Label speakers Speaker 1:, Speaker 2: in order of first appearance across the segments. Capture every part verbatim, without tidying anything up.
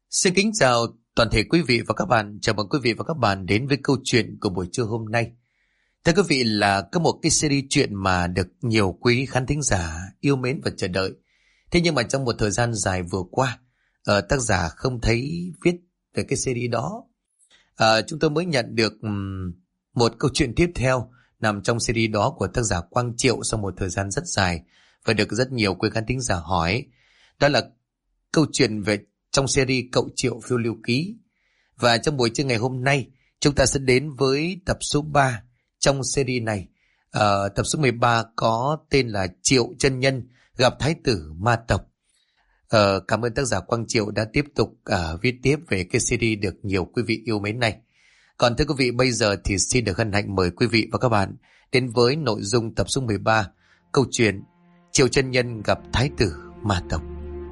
Speaker 1: Xin kính chào toàn thể quý vị và các bạn. Chào mừng quý vị và các bạn đến với câu chuyện của buổi trưa hôm nay. Thưa quý vị, là có một cái series chuyện mà được nhiều quý khán thính giả yêu mến và chờ đợi. Thế nhưng mà trong một thời gian dài vừa qua, uh, tác giả không thấy viết về cái series đó. Uh, chúng tôi mới nhận được um, một câu chuyện tiếp theo nằm trong series đó của tác giả Quang Triệu sau một thời gian rất dài và được rất nhiều quý khán thính giả hỏi. Đó là câu chuyện về trong series Cậu Triệu Phiêu Lưu Ký. Và trong buổi trưa ngày hôm nay, chúng ta sẽ đến với tập số ba trong series này. uh, Tập số mười ba có tên là Triệu Chân Nhân gặp Thái tử Ma Tộc. uh, Cảm ơn tác giả Quang Triệu đã tiếp tục uh, viết tiếp về cái series được nhiều quý vị yêu mến này. Còn thưa quý vị, bây giờ thì xin được hân hạnh mời quý vị và các bạn đến với nội dung tập số mười ba, câu chuyện Triệu Chân Nhân gặp Thái tử Ma Tộc.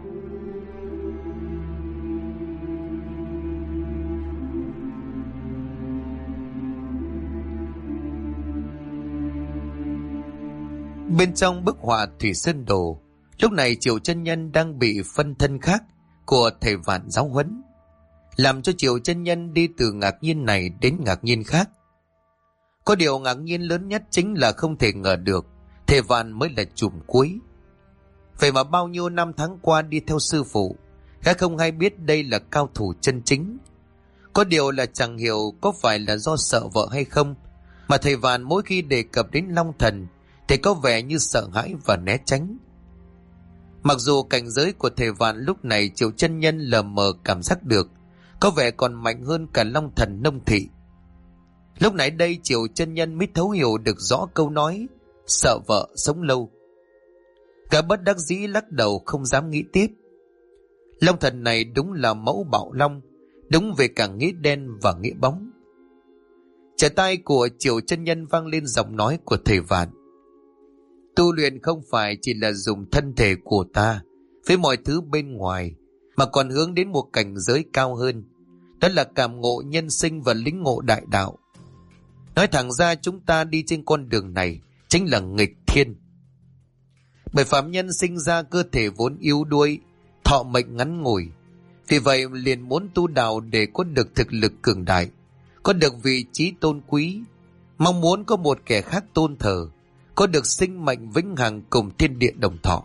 Speaker 1: Bên trong bức họa Thủy Sơn Đồ, lúc này Triệu Chân Nhân đang bị phân thân khác của thầy Vạn giáo huấn, làm cho Triệu Chân Nhân đi từ ngạc nhiên này đến ngạc nhiên khác. Có điều ngạc nhiên lớn nhất chính là không thể ngờ được thầy Vạn mới là chùm cuối. Vậy mà bao nhiêu năm tháng qua đi theo sư phụ, gã không hay biết đây là cao thủ chân chính. Có điều là chẳng hiểu có phải là do sợ vợ hay không, mà thầy Vạn mỗi khi đề cập đến Long Thần thì có vẻ như sợ hãi và né tránh. Mặc dù cảnh giới của thầy Vạn lúc này Triệu Chân Nhân lờ mờ cảm giác được, có vẻ còn mạnh hơn cả Long Thần Nông Thị. Lúc nãy đây Triệu Chân Nhân mới thấu hiểu được rõ câu nói sợ vợ sống lâu. Gã bất đắc dĩ lắc đầu không dám nghĩ tiếp. Long Thần này đúng là mẫu bạo long, đúng về cả nghĩa đen và nghĩa bóng. Trái tai của Triệu Chân Nhân vang lên giọng nói của thầy Vạn. Tu luyện không phải chỉ là dùng thân thể của ta với mọi thứ bên ngoài, mà còn hướng đến một cảnh giới cao hơn, đó là cảm ngộ nhân sinh và lĩnh ngộ đại đạo. Nói thẳng ra, chúng ta đi trên con đường này chính là nghịch thiên. Bởi phạm nhân sinh ra cơ thể vốn yếu đuối, thọ mệnh ngắn ngủi, vì vậy liền muốn tu đạo để có được thực lực cường đại, có được vị trí tôn quý, mong muốn có một kẻ khác tôn thờ, có được sinh mệnh vĩnh hằng cùng thiên địa đồng thọ.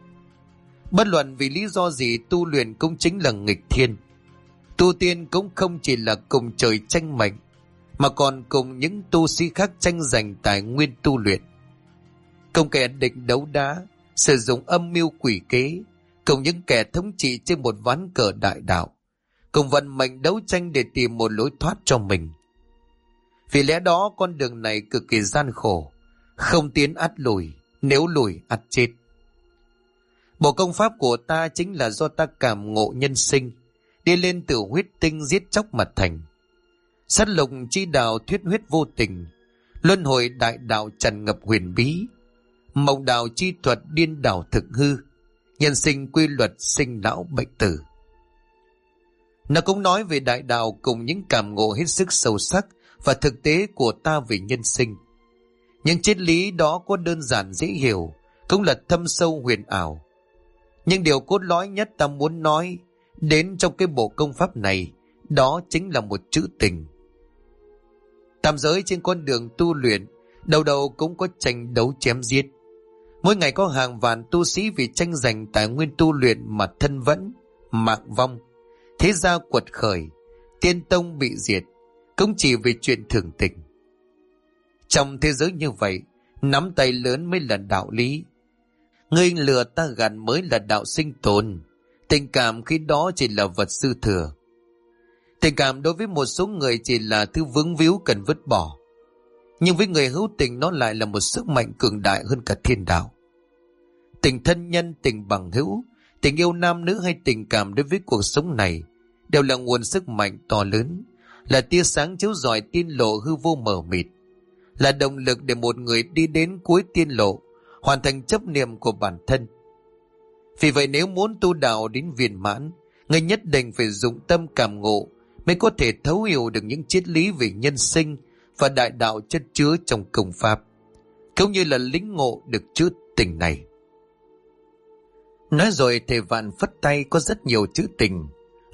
Speaker 1: Bất luận vì lý do gì, tu luyện cũng chính là nghịch thiên. Tu tiên cũng không chỉ là cùng trời tranh mệnh, mà còn cùng những tu sĩ khác tranh giành tài nguyên tu luyện. Cùng kẻ địch đấu đá, sử dụng âm mưu quỷ kế, cùng những kẻ thống trị trên một ván cờ đại đạo, cùng vận mệnh đấu tranh để tìm một lối thoát cho mình. Vì lẽ đó con đường này cực kỳ gian khổ, không tiến ắt lùi, nếu lùi ắt chết. Bộ công pháp của ta chính là do ta cảm ngộ nhân sinh, đi lên từ huyết tinh giết chóc mà thành. Sát lục chi đạo thuyết huyết vô tình, luân hồi đại đạo tràn ngập huyền bí, mộng đạo chi thuật điên đảo thực hư, nhân sinh quy luật sinh lão bệnh tử. Nó cũng nói về đại đạo cùng những cảm ngộ hết sức sâu sắc và thực tế của ta về nhân sinh. Những triết lý đó có đơn giản dễ hiểu, cũng là thâm sâu huyền ảo. Nhưng điều cốt lõi nhất ta muốn nói đến trong cái bộ công pháp này, đó chính là một chữ tình. Tam giới trên con đường tu luyện, đầu đầu cũng có tranh đấu chém giết. Mỗi ngày có hàng vạn tu sĩ vì tranh giành tài nguyên tu luyện mà thân vẫn, mạng vong, thế gia quật khởi, tiên tông bị diệt, cũng chỉ vì chuyện thường tình. Trong thế giới như vậy, nắm tay lớn mới là đạo lý. Ngươi lừa ta gạt mới là đạo sinh tồn. Tình cảm khi đó chỉ là vật dư thừa. Tình cảm đối với một số người chỉ là thứ vướng víu cần vứt bỏ. Nhưng với người hữu tình, nó lại là một sức mạnh cường đại hơn cả thiên đạo. Tình thân nhân, tình bằng hữu, tình yêu nam nữ hay tình cảm đối với cuộc sống này đều là nguồn sức mạnh to lớn, là tia sáng chiếu rọi tiên lộ hư vô mờ mịt, là động lực để một người đi đến cuối tiên lộ, hoàn thành chấp niệm của bản thân. Vì vậy nếu muốn tu đạo đến viên mãn, người nhất định phải dụng tâm cảm ngộ mới có thể thấu hiểu được những triết lý về nhân sinh và đại đạo chất chứa trong công pháp, cũng như là lĩnh ngộ được chữ tình này. Nói rồi thầy Vạn phất tay, có rất nhiều chữ tình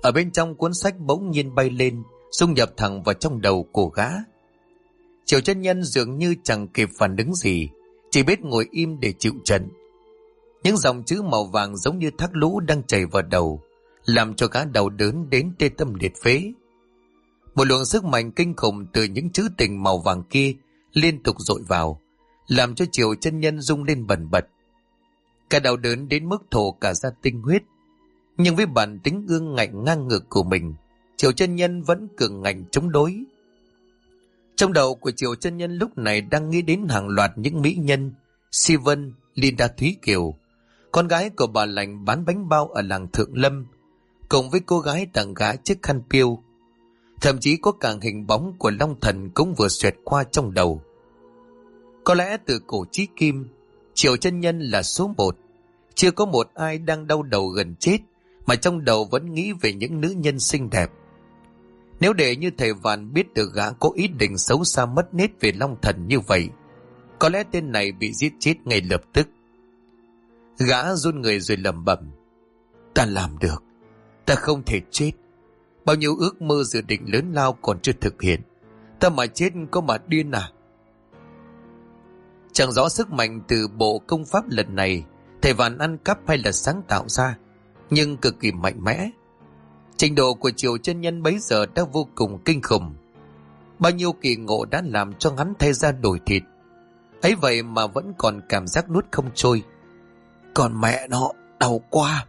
Speaker 1: Ở bên trong cuốn sách bỗng nhiên bay lên, xung nhập thẳng vào trong đầu của gã. Triệu chân nhân dường như chẳng kịp phản ứng gì, chỉ biết ngồi im để chịu trận. Những dòng chữ màu vàng giống như thác lũ đang chảy vào đầu, làm cho gã đau đớn đến tê tâm liệt phế. Một luồng sức mạnh kinh khủng từ những chữ tình màu vàng kia liên tục dội vào, làm cho Triệu chân nhân rung lên bần bật. Cả đau đớn đến mức thổ cả ra tinh huyết. Nhưng với bản tính ương ngạnh ngang ngược của mình, Triệu chân nhân vẫn cường ngạnh chống đối. Trong đầu của Triệu chân nhân lúc này đang nghĩ đến hàng loạt những mỹ nhân: Si Vân, Linda Thúy Kiều, con gái của bà lành bán bánh bao ở làng Thượng Lâm, cùng với cô gái tặng gã chiếc khăn piêu. Thậm chí có cả hình bóng của Long Thần cũng vừa xoẹt qua trong đầu. Có lẽ từ cổ chí kim, Triệu chân nhân là số một. Chưa có một ai đang đau đầu gần chết mà trong đầu vẫn nghĩ về những nữ nhân xinh đẹp. Nếu để như thầy Vạn biết được gã có ý định xấu xa mất nết về Long Thần như vậy, có lẽ tên này bị giết chết ngay lập tức. Gã run người rồi lẩm bẩm: ta làm được, ta không thể chết. Bao nhiêu ước mơ dự định lớn lao còn chưa thực hiện, ta mà chết có mà điên à? Chẳng rõ sức mạnh từ bộ công pháp lần này thầy Vạn ăn cắp hay là sáng tạo ra, nhưng cực kỳ mạnh mẽ. Trình độ của Triệu chân nhân bấy giờ đã vô cùng kinh khủng. Bao nhiêu kỳ ngộ đã làm cho hắn thay da đổi thịt, ấy vậy mà vẫn còn cảm giác nuốt không trôi. Còn mẹ nó, đau quá.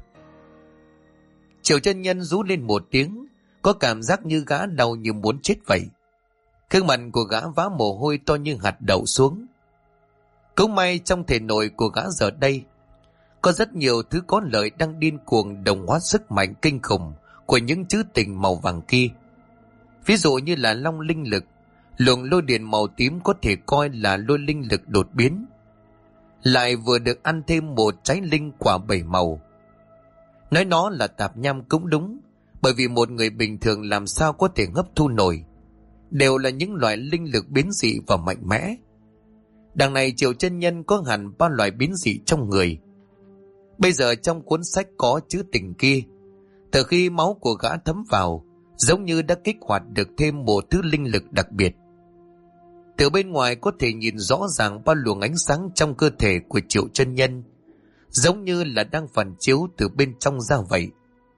Speaker 1: Triệu chân nhân rú lên một tiếng, có cảm giác như gã đau như muốn chết vậy. Gương mặt của gã vã mồ hôi to như hạt đậu xuống. Cũng may trong thể nội của gã giờ đây có rất nhiều thứ có lợi đang điên cuồng đồng hóa sức mạnh kinh khủng của những chữ tình màu vàng kia. Ví dụ như là long linh lực, luồng lôi điện màu tím có thể coi là lôi linh lực đột biến, lại vừa được ăn thêm một trái linh quả bảy màu. Nói nó là tạp nham cũng đúng, bởi vì một người bình thường làm sao có thể hấp thu nổi, đều là những loại linh lực biến dị và mạnh mẽ. Đằng này Triệu chân nhân có hẳn ba loại biến dị trong người. Bây giờ trong cuốn sách có chữ tình kia, từ khi máu của gã thấm vào, giống như đã kích hoạt được thêm một thứ linh lực đặc biệt. Từ bên ngoài có thể nhìn rõ ràng ba luồng ánh sáng trong cơ thể của Triệu chân nhân, giống như là đang phản chiếu từ bên trong ra vậy.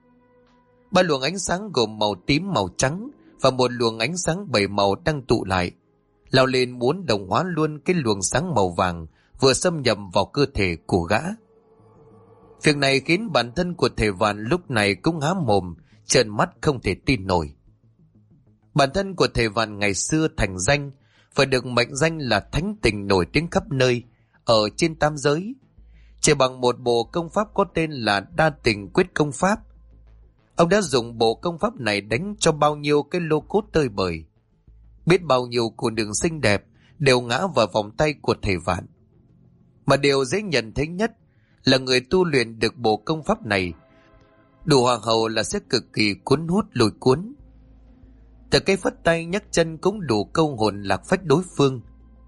Speaker 1: Ba luồng ánh sáng gồm màu tím, màu trắng và một luồng ánh sáng bảy màu đang tụ lại, lao lên muốn đồng hóa luôn cái luồng sáng màu vàng vừa xâm nhập vào cơ thể của gã. Việc này khiến bản thân của thầy Vạn lúc này cũng há mồm, trợn mắt không thể tin nổi. Bản thân của thầy Vạn ngày xưa thành danh, phải được mệnh danh là thánh tình nổi tiếng khắp nơi ở trên tam giới, chỉ bằng một bộ công pháp có tên là Đa Tình Quyết Công Pháp. Ông đã dùng bộ công pháp này đánh cho bao nhiêu cái lô cốt tơi bời. Biết bao nhiêu cô nương xinh đẹp đều ngã vào vòng tay của thầy Vạn. Mà điều dễ nhận thấy nhất là người tu luyện được bộ công pháp này đủ hoàng hậu là sẽ cực kỳ cuốn hút lôi cuốn. Từ cái phất tay nhấc chân cũng đủ câu hồn lạc phách đối phương.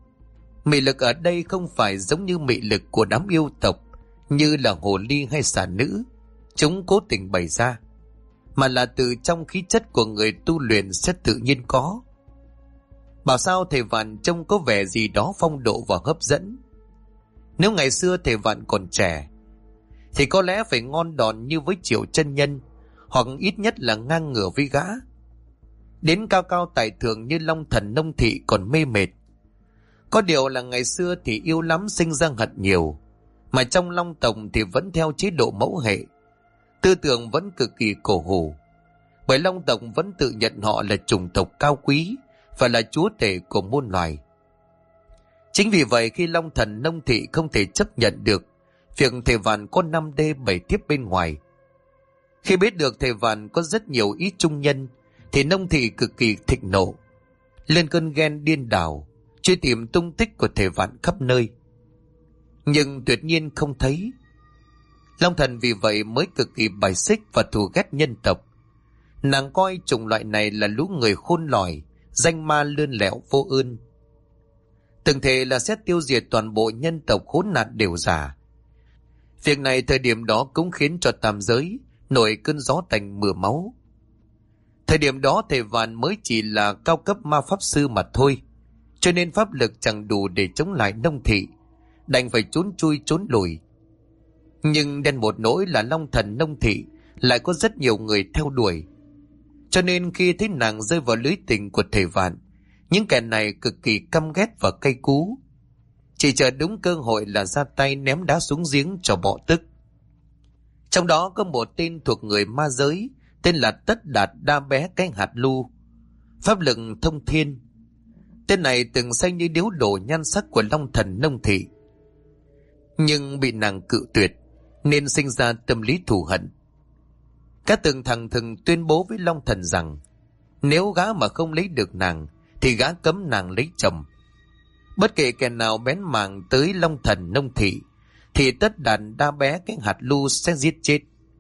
Speaker 1: Mị lực ở đây không phải giống như mị lực của đám yêu tộc như là hồ ly hay xà nữ chúng cố tình bày ra, mà là từ trong khí chất của người tu luyện sẽ tự nhiên có. Bảo sao thầy Vạn trông có vẻ gì đó phong độ và hấp dẫn. Nếu ngày xưa thầy Vạn còn trẻ thì có lẽ phải ngon đòn như với Triệu chân nhân, hoặc ít nhất là ngang ngửa với gã. Đến cao cao tài thượng như Long Thần Nông Thị còn mê mệt. Có điều là ngày xưa thì yêu lắm sinh ra hận nhiều, mà trong Long tộc thì vẫn theo chế độ mẫu hệ, tư tưởng vẫn cực kỳ cổ hủ, bởi Long tộc vẫn tự nhận họ là chủng tộc cao quý và là chúa tể của muôn loài. Chính vì vậy khi Long Thần Nông Thị không thể chấp nhận được việc thầy Vạn có năm đê bảy tiếp bên ngoài, khi biết được thầy Vạn có rất nhiều ý trung nhân, thì Nông Thị cực kỳ thịnh nộ, lên cơn ghen điên đảo, truy tìm tung tích của thầy Vạn khắp nơi, nhưng tuyệt nhiên không thấy. Long Thần vì vậy mới cực kỳ bài xích và thù ghét nhân tộc. Nàng coi chủng loại này là lũ người khôn lỏi, danh ma lươn lẹo vô ơn, từng thề là sẽ tiêu diệt toàn bộ nhân tộc khốn nạn đều giả. Việc này thời điểm đó cũng khiến cho tam giới nổi cơn gió tành mưa máu. Thời điểm đó thầy Vạn mới chỉ là cao cấp ma pháp sư mà thôi, cho nên pháp lực chẳng đủ để chống lại Nông Thị, đành phải trốn chui trốn lùi. Nhưng đen một nỗi là Long Thần Nông Thị lại có rất nhiều người theo đuổi, cho nên khi thấy nàng rơi vào lưới tình của thầy Vạn, những kẻ này cực kỳ căm ghét và cay cú, chỉ chờ đúng cơ hội là ra tay ném đá xuống giếng cho bỏ tức. Trong đó có một tên thuộc người ma giới, tên là Tất Đạt Đa Bé Cái Hạt Lu, pháp lực thông thiên. Tên này từng xem như điếu đổ nhan sắc của Long Thần Nông Thị, nhưng bị nàng cự tuyệt nên sinh ra tâm lý thù hận. Các tường thằng thường tuyên bố với Long Thần rằng nếu gã mà không lấy được nàng thì gã cấm nàng lấy chồng. Bất kể kẻ nào bén mảng tới Long Thần Nông Thị thì Tất Đạt Đa Bé Cái Hạt Lu sẽ giết chết.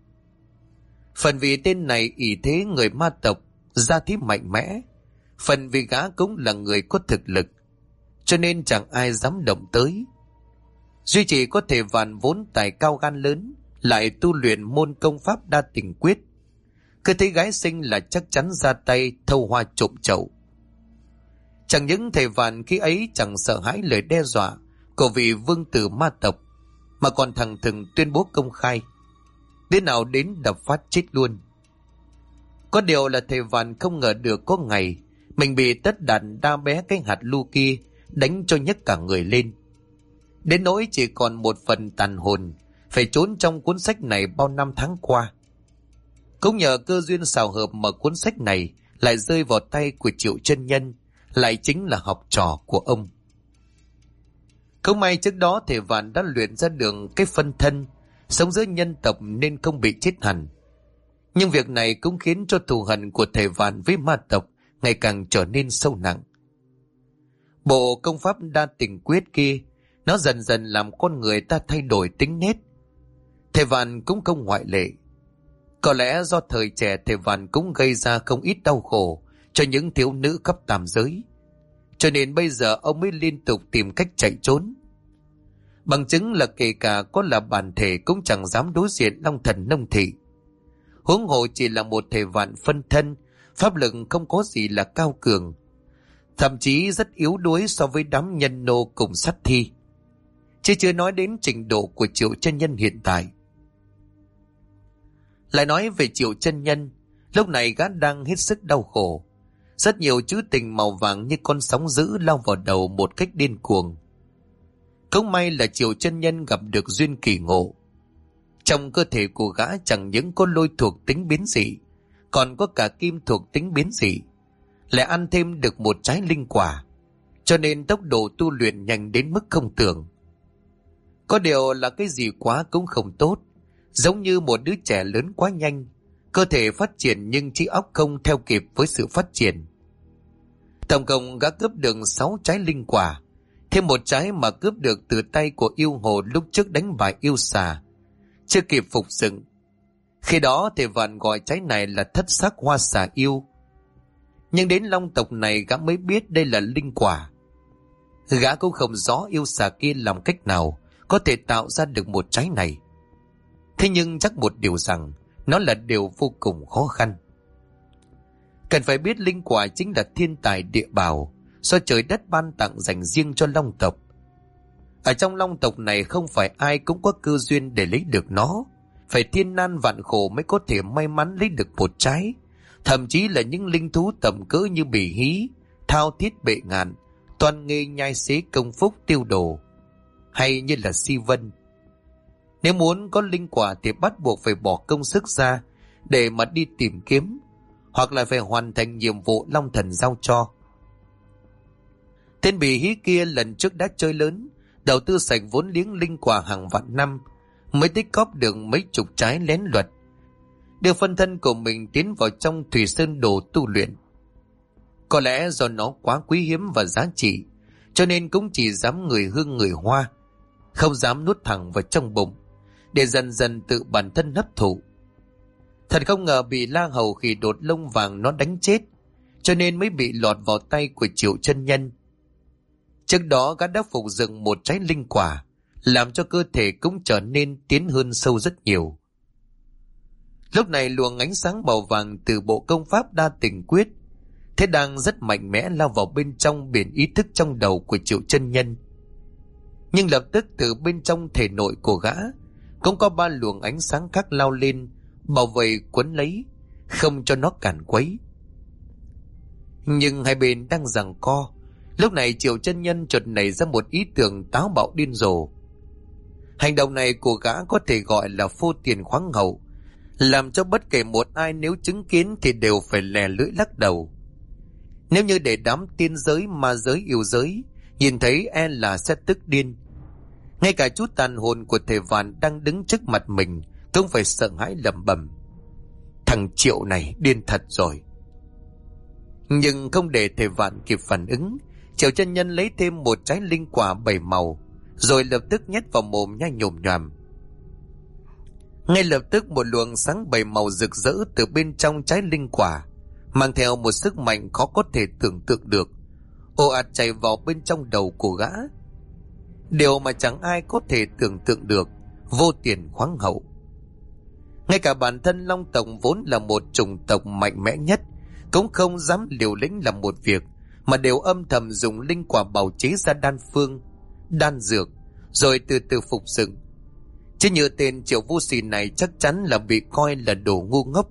Speaker 1: Phần vì tên này ỷ thế người ma tộc, gia thế mạnh mẽ, phần vì gã cũng là người có thực lực, cho nên chẳng ai dám động tới. Duy chỉ có thể Vạn vốn tài cao gan lớn, lại tu luyện môn công pháp đa tình quyết, cứ thấy gái xinh là chắc chắn ra tay thâu hoa trộm chậu. Chẳng những thầy Vạn khi ấy chẳng sợ hãi lời đe dọa của vị vương tử ma tộc, mà còn thằng thừng tuyên bố công khai, đến nào đến đập phát chết luôn. Có điều là thầy Vạn không ngờ được có ngày mình bị Tất Đạt Đa Bé Cái Hạt Lu kia đánh cho nhấc cả người lên, đến nỗi chỉ còn một phần tàn hồn, phải trốn trong cuốn sách này bao năm tháng qua. Cũng nhờ cơ duyên xào hợp mà cuốn sách này lại rơi vào tay của Triệu Chân Nhân, lại chính là học trò của ông. Không may trước đó thầy Vạn đã luyện ra đường cái phân thân sống giữa nhân tộc nên không bị chết hẳn. Nhưng việc này cũng khiến cho thù hận của thầy Vạn với ma tộc ngày càng trở nên sâu nặng. Bộ công pháp đa tình quyết kia, nó dần dần làm con người ta thay đổi tính nết. Thầy Vạn cũng không ngoại lệ. Có lẽ do thời trẻ thầy Vạn cũng gây ra không ít đau khổ cho những thiếu nữ khắp tam giới, cho nên bây giờ ông mới liên tục tìm cách chạy trốn. Bằng chứng là kể cả có là bản thể cũng chẳng dám đối diện Long Thần Nông Thị. Huống hồ chỉ là một thầy Vạn phân thân, pháp lực không có gì là cao cường, thậm chí rất yếu đuối so với đám nhân nô cùng sát thi, chứ chưa nói đến trình độ của Triệu Chân Nhân hiện tại. Lại nói về Triệu Chân Nhân, lúc này gã đang hết sức đau khổ. Rất nhiều chữ tình màu vàng như con sóng dữ lao vào đầu một cách điên cuồng. Không may là Triệu Chân Nhân gặp được duyên kỳ ngộ. Trong cơ thể của gã chẳng những có lôi thuộc tính biến dị, còn có cả kim thuộc tính biến dị, lại ăn thêm được một trái linh quả, cho nên tốc độ tu luyện nhanh đến mức không tưởng. Có điều là cái gì quá cũng không tốt, giống như một đứa trẻ lớn quá nhanh, cơ thể phát triển nhưng trí óc không theo kịp với sự phát triển. Tổng cộng gã cướp được sáu trái linh quả, thêm một trái mà cướp được từ tay của yêu hồ lúc trước đánh bại yêu xà, chưa kịp phục dựng. Khi đó thầy Vạn gọi trái này là thất sắc hoa xà yêu, nhưng đến Long tộc này gã mới biết đây là linh quả. Gã cũng không rõ yêu xà kia làm cách nào có thể tạo ra được một trái này. Thế nhưng chắc một điều rằng nó là điều vô cùng khó khăn. Cần phải biết linh quả chính là thiên tài địa bảo do trời đất ban tặng dành riêng cho Long tộc. Ở trong Long tộc này không phải ai cũng có cơ duyên để lấy được nó, phải thiên nan vạn khổ mới có thể may mắn lấy được một trái. Thậm chí là những linh thú tầm cỡ như bỉ hí, thao thiết bệ ngạn, toàn nghề nhai xế công phúc tiêu đồ, hay như là si vân. Nếu muốn có linh quả thì bắt buộc phải bỏ công sức ra để mà đi tìm kiếm, hoặc là phải hoàn thành nhiệm vụ Long Thần giao cho. Tên bỉ hí kia lần trước đã chơi lớn, đầu tư sạch vốn liếng linh quả hàng vạn năm, mới tích cóp được mấy chục trái lén luật, đưa phân thân của mình tiến vào trong Thủy Sơn Đồ tu luyện. Có lẽ do nó quá quý hiếm và giá trị, cho nên cũng chỉ dám người hương người hoa, không dám nuốt thẳng vào trong bụng, để dần dần tự bản thân hấp thụ. Thật không ngờ bị La Hầu Khỉ Đột lông vàng nó đánh chết, cho nên mới bị lọt vào tay của Triệu Chân Nhân. Trước đó gã đã phục dựng một trái linh quả, làm cho cơ thể cũng trở nên tiến hơn sâu rất nhiều. Lúc này luồng ánh sáng màu vàng từ bộ công pháp đa tình quyết thế đang rất mạnh mẽ lao vào bên trong biển ý thức trong đầu của Triệu chân nhân. Nhưng lập tức từ bên trong thể nội của gã cũng có ba luồng ánh sáng khác lao lên, bảo vệ quấn lấy, không cho nó cản quấy. Nhưng hai bên đang giằng co, lúc này Triệu chân nhân chợt nảy ra một ý tưởng táo bạo điên rồ. Hành động này của gã có thể gọi là phô tiền khoáng hậu, làm cho bất kể một ai nếu chứng kiến thì đều phải lè lưỡi lắc đầu. Nếu như để đám tiên giới, ma giới, yêu giới nhìn thấy e là sẽ tức điên. Ngay cả chút tàn hồn của thầy Vạn đang đứng trước mặt mình cũng phải sợ hãi lẩm bẩm: thằng Triệu này điên thật rồi. Nhưng không để thầy Vạn kịp phản ứng, Triệu chân nhân lấy thêm một trái linh quả bảy màu, rồi lập tức nhét vào mồm nhai nhồm nhoàm. Ngay lập tức một luồng sáng bảy màu rực rỡ từ bên trong trái linh quả, mang theo một sức mạnh khó có thể tưởng tượng được, ồ ạt chảy vào bên trong đầu của gã. Điều mà chẳng ai có thể tưởng tượng được, vô tiền khoáng hậu. Ngay cả bản thân Long tộc vốn là một chủng tộc mạnh mẽ nhất cũng không dám liều lĩnh làm một việc, mà đều âm thầm dùng linh quả bào chế ra đan phương, đan dược, rồi từ từ phục dựng. Chứ như tên Triệu Vô Sỉ này chắc chắn là bị coi là đồ ngu ngốc.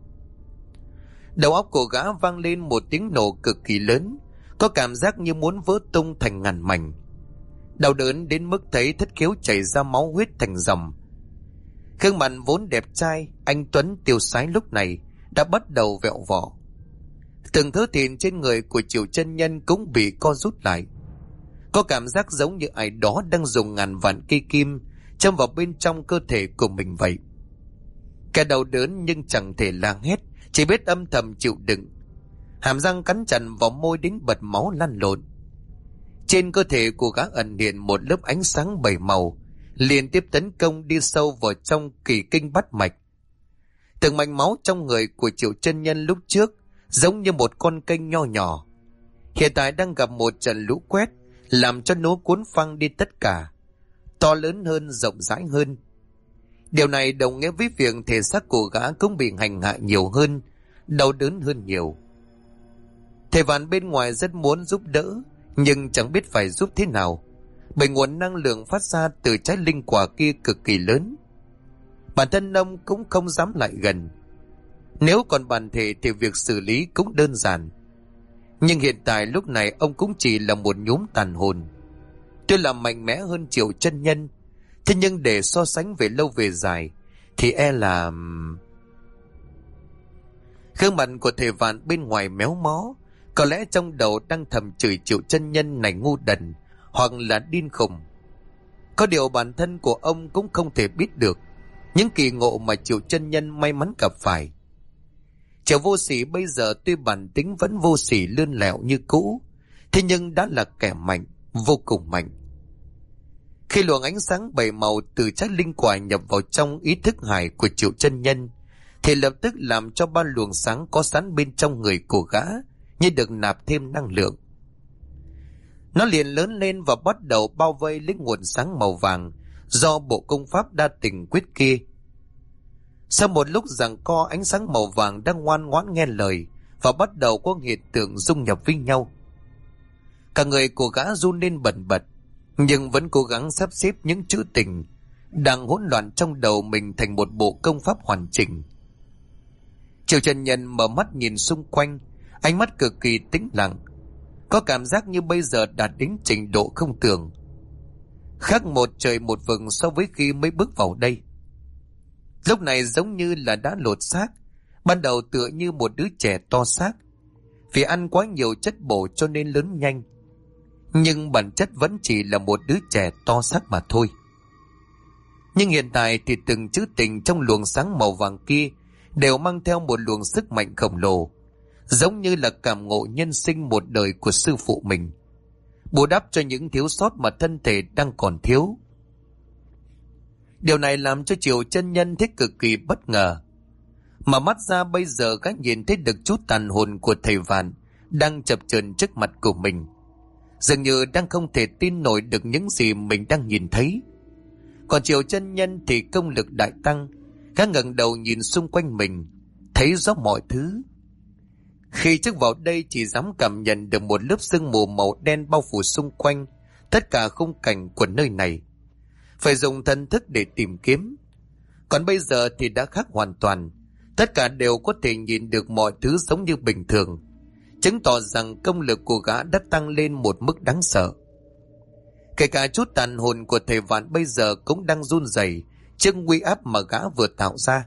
Speaker 1: Đầu óc của gã vang lên một tiếng nổ cực kỳ lớn, có cảm giác như muốn vỡ tung thành ngàn mảnh. Đau đớn đến mức thấy thất khiếu chảy ra máu huyết thành dòng. Gương mặt vốn đẹp trai, anh tuấn tiêu sái lúc này đã bắt đầu vẹo vỏ. Từng thớ thịt trên người của Triệu chân nhân cũng bị co rút lại. Có cảm giác giống như ai đó đang dùng ngàn vạn cây kim châm vào bên trong cơ thể của mình vậy. Kẻ đau đớn nhưng chẳng thể la hét, chỉ biết âm thầm chịu đựng. Hàm răng cắn chặt vào môi đến bật máu lăn lộn. Trên cơ thể của gã ẩn hiện một lớp ánh sáng bảy màu, liên tiếp tấn công đi sâu vào trong kỳ kinh bát mạch. Từng mạch máu trong người của Triệu chân nhân lúc trước giống như một con kênh nho nhỏ, hiện tại đang gặp một trận lũ quét, làm cho nó cuốn phăng đi tất cả, to lớn hơn, rộng rãi hơn. Điều này đồng nghĩa với việc thể xác của gã cũng bị hành hạ nhiều hơn, đau đớn hơn nhiều. Thầy Vạn bên ngoài rất muốn giúp đỡ, nhưng chẳng biết phải giúp thế nào, bởi nguồn năng lượng phát ra từ trái linh quả kia cực kỳ lớn. Bản thân ông cũng không dám lại gần. Nếu còn bản thể thì việc xử lý cũng đơn giản. Nhưng hiện tại lúc này ông cũng chỉ là một nhúm tàn hồn. Tuy là mạnh mẽ hơn Triệu chân nhân, thế nhưng để so sánh về lâu về dài thì e là... Gương mặt của thầy Vạn bên ngoài méo mó, có lẽ trong đầu đang thầm chửi Triệu chân nhân này ngu đần hoặc là điên khùng. Có điều bản thân của ông cũng không thể biết được những kỳ ngộ mà Triệu chân nhân may mắn gặp phải. Triệu Vô Sỉ bây giờ tuy bản tính vẫn vô sỉ lươn lẹo như cũ, thế nhưng đã là kẻ mạnh, vô cùng mạnh. Khi luồng ánh sáng bảy màu từ trái linh quả nhập vào trong ý thức hải của Triệu chân nhân, thì lập tức làm cho ba luồng sáng có sẵn bên trong người của gã như được nạp thêm năng lượng. Nó liền lớn lên và bắt đầu bao vây lấy nguồn sáng màu vàng do bộ công pháp đa tình quyết kia. Sau một lúc giằng co, ánh sáng màu vàng đang ngoan ngoãn nghe lời và bắt đầu có hiện tượng dung nhập với nhau. Cả người của gã run lên bần bật, nhưng vẫn cố gắng sắp xếp những chữ tình đang hỗn loạn trong đầu mình thành một bộ công pháp hoàn chỉnh. Triệu chân nhân mở mắt nhìn xung quanh, ánh mắt cực kỳ tĩnh lặng, có cảm giác như bây giờ đạt đến trình độ không tưởng, khác một trời một vực so với khi mới bước vào đây. Lúc này giống như là đã lột xác, ban đầu tựa như một đứa trẻ to xác, vì ăn quá nhiều chất bổ cho nên lớn nhanh, nhưng bản chất vẫn chỉ là một đứa trẻ to xác mà thôi. Nhưng hiện tại thì từng chữ tình trong luồng sáng màu vàng kia đều mang theo một luồng sức mạnh khổng lồ, giống như là cảm ngộ nhân sinh một đời của sư phụ mình, bù đắp cho những thiếu sót mà thân thể đang còn thiếu. Điều này làm cho Triệu chân nhân thấy cực kỳ bất ngờ. Mà mắt ra bây giờ gã nhìn thấy được chút tàn hồn của thầy Vạn đang chập chờn trước mặt của mình, dường như đang không thể tin nổi được những gì mình đang nhìn thấy. Còn Triệu chân nhân thì công lực đại tăng, Gã ngẩng đầu nhìn xung quanh mình, thấy rõ mọi thứ. Khi trước vào đây chỉ dám cảm nhận được một lớp sương mù màu đen bao phủ xung quanh tất cả khung cảnh của nơi này. Phải dùng thần thức để tìm kiếm. Còn bây giờ thì đã khác hoàn toàn. Tất cả đều có thể nhìn được mọi thứ giống như bình thường, chứng tỏ rằng công lực của gã đã tăng lên một mức đáng sợ. Kể cả chút tàn hồn của thầy Vạn bây giờ cũng đang run rẩy trước uy áp mà gã vừa tạo ra.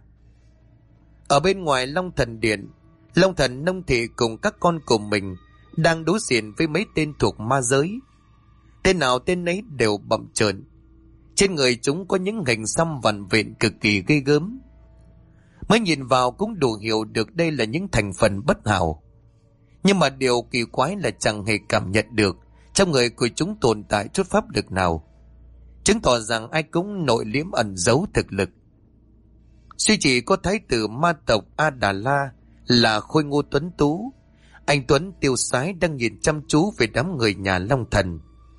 Speaker 1: Ở bên ngoài Long Thần Điện, Long Thần Nông Thị cùng các con của mình đang đối diện với mấy tên thuộc ma giới. Tên nào tên ấy đều bặm trợn. Trên người chúng có những hình xăm vằn vện cực kỳ ghê gớm. Mới nhìn vào cũng đủ hiểu được đây là những thành phần bất hảo. Nhưng mà điều kỳ quái là chẳng hề cảm nhận được trong người của chúng tồn tại chút pháp lực nào, chứng tỏ rằng ai cũng nội liễm ẩn giấu thực lực. Suy chỉ có thái tử ma tộc A Đà La là khôi ngô tuấn tú. Anh Tuấn tiêu sái đang nhìn chăm chú về đám người nhà Long Thần.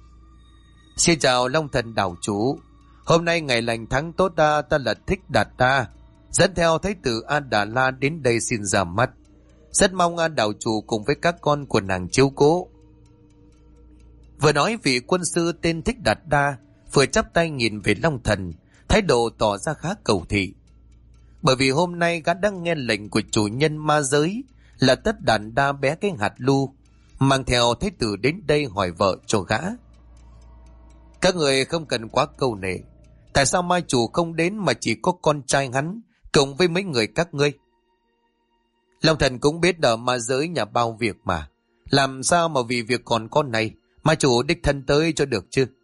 Speaker 1: Xin chào Long Thần đảo chủ. Hôm nay ngày lành tháng tốt ta, ta là Thích Đạt Ta, dẫn theo thái tử A Đà La đến đây xin ra mắt. Rất mong A đảo chủ cùng với các con của nàng chiếu cố. Vừa nói vị quân sư tên Thích Đạt Đa vừa chắp tay nhìn về Long Thần, thái độ tỏ ra khá cầu thị. Bởi vì hôm nay gã đang nghe lệnh của chủ nhân ma giới là Tất Đàn Đa bé cái hạt lu, mang theo thái tử đến đây hỏi vợ cho gã. Các người không cần quá câu nệ. Tại sao mai chủ không đến mà chỉ có con trai hắn cùng với mấy người các ngươi? Long Thần cũng biết ở ma giới nhà bao việc mà. Làm sao mà vì việc còn con này mai chủ đích thân tới cho được chứ?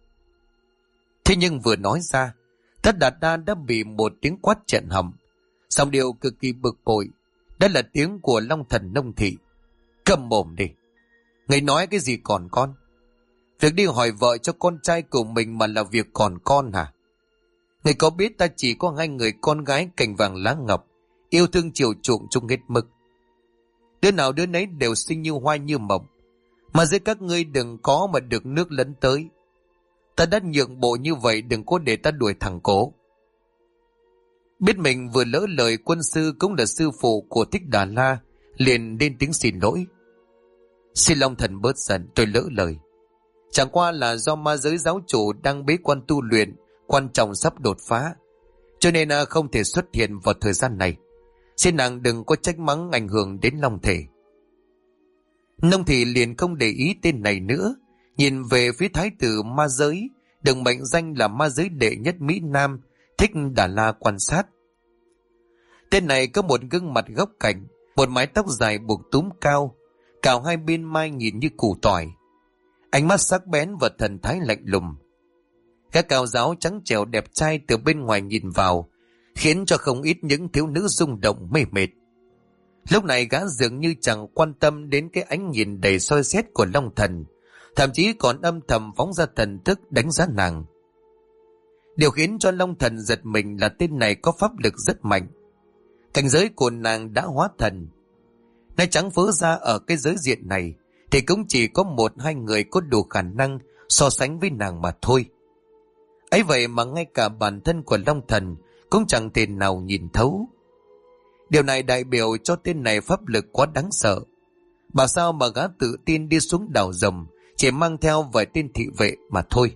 Speaker 1: Thế nhưng vừa nói ra, Tất Đạt Đa đã bị một tiếng quát chẹn họng. Song điều cực kỳ bực bội, đó là tiếng của Long Thần Nông Thị. Câm mồm đi. Người nói cái gì còn con? Việc đi hỏi vợ cho con trai của mình mà là việc còn con hả? Người có biết ta chỉ có hai người con gái cành vàng lá ngọc, yêu thương chiều chuộng chung hết mực. Đứa nào đứa nấy đều xinh như hoa như mộng, mà dưới các ngươi đừng có mà được nước lấn tới. Ta đã nhượng bộ như vậy, đừng có để ta đuổi thẳng cổ. Biết mình vừa lỡ lời, quân sư cũng là sư phụ của Thích Đà La liền lên tiếng xin lỗi. Xin Long Thần bớt giận, tôi lỡ lời. Chẳng qua là do ma giới giáo chủ đang bế quan tu luyện, quan trọng sắp đột phá, cho nên không thể xuất hiện vào thời gian này. Xin nàng đừng có trách mắng ảnh hưởng đến Long Thể. Nông Thị liền không để ý tên này nữa, nhìn về phía thái tử ma giới, được mệnh danh là ma giới đệ nhất Mỹ Nam, Thích Đà La quan sát. Tên này có một gương mặt góc cạnh, một mái tóc dài buộc túm cao, cào hai bên mai nhìn như củ tỏi. Ánh mắt sắc bén và thần thái lạnh lùng. Gã cao giáo trắng trẻo đẹp trai từ bên ngoài nhìn vào, khiến cho không ít những thiếu nữ rung động mê mệt. Lúc này gã dường như chẳng quan tâm đến cái ánh nhìn đầy soi xét của Long Thần, thậm chí còn âm thầm phóng ra thần thức đánh giá nàng. Điều khiến cho Long Thần giật mình là tên này có pháp lực rất mạnh. Cảnh giới của nàng đã hóa thần. Nói trắng phớ ra ở cái giới diện này thì cũng chỉ có một hai người có đủ khả năng so sánh với nàng mà thôi. Ấy vậy mà ngay cả bản thân của Long Thần cũng chẳng thể nào nhìn thấu. Điều này đại biểu cho tên này pháp lực quá đáng sợ. Bảo sao mà gã tự tin đi xuống đảo Rồng chỉ mang theo vài tên thị vệ mà thôi.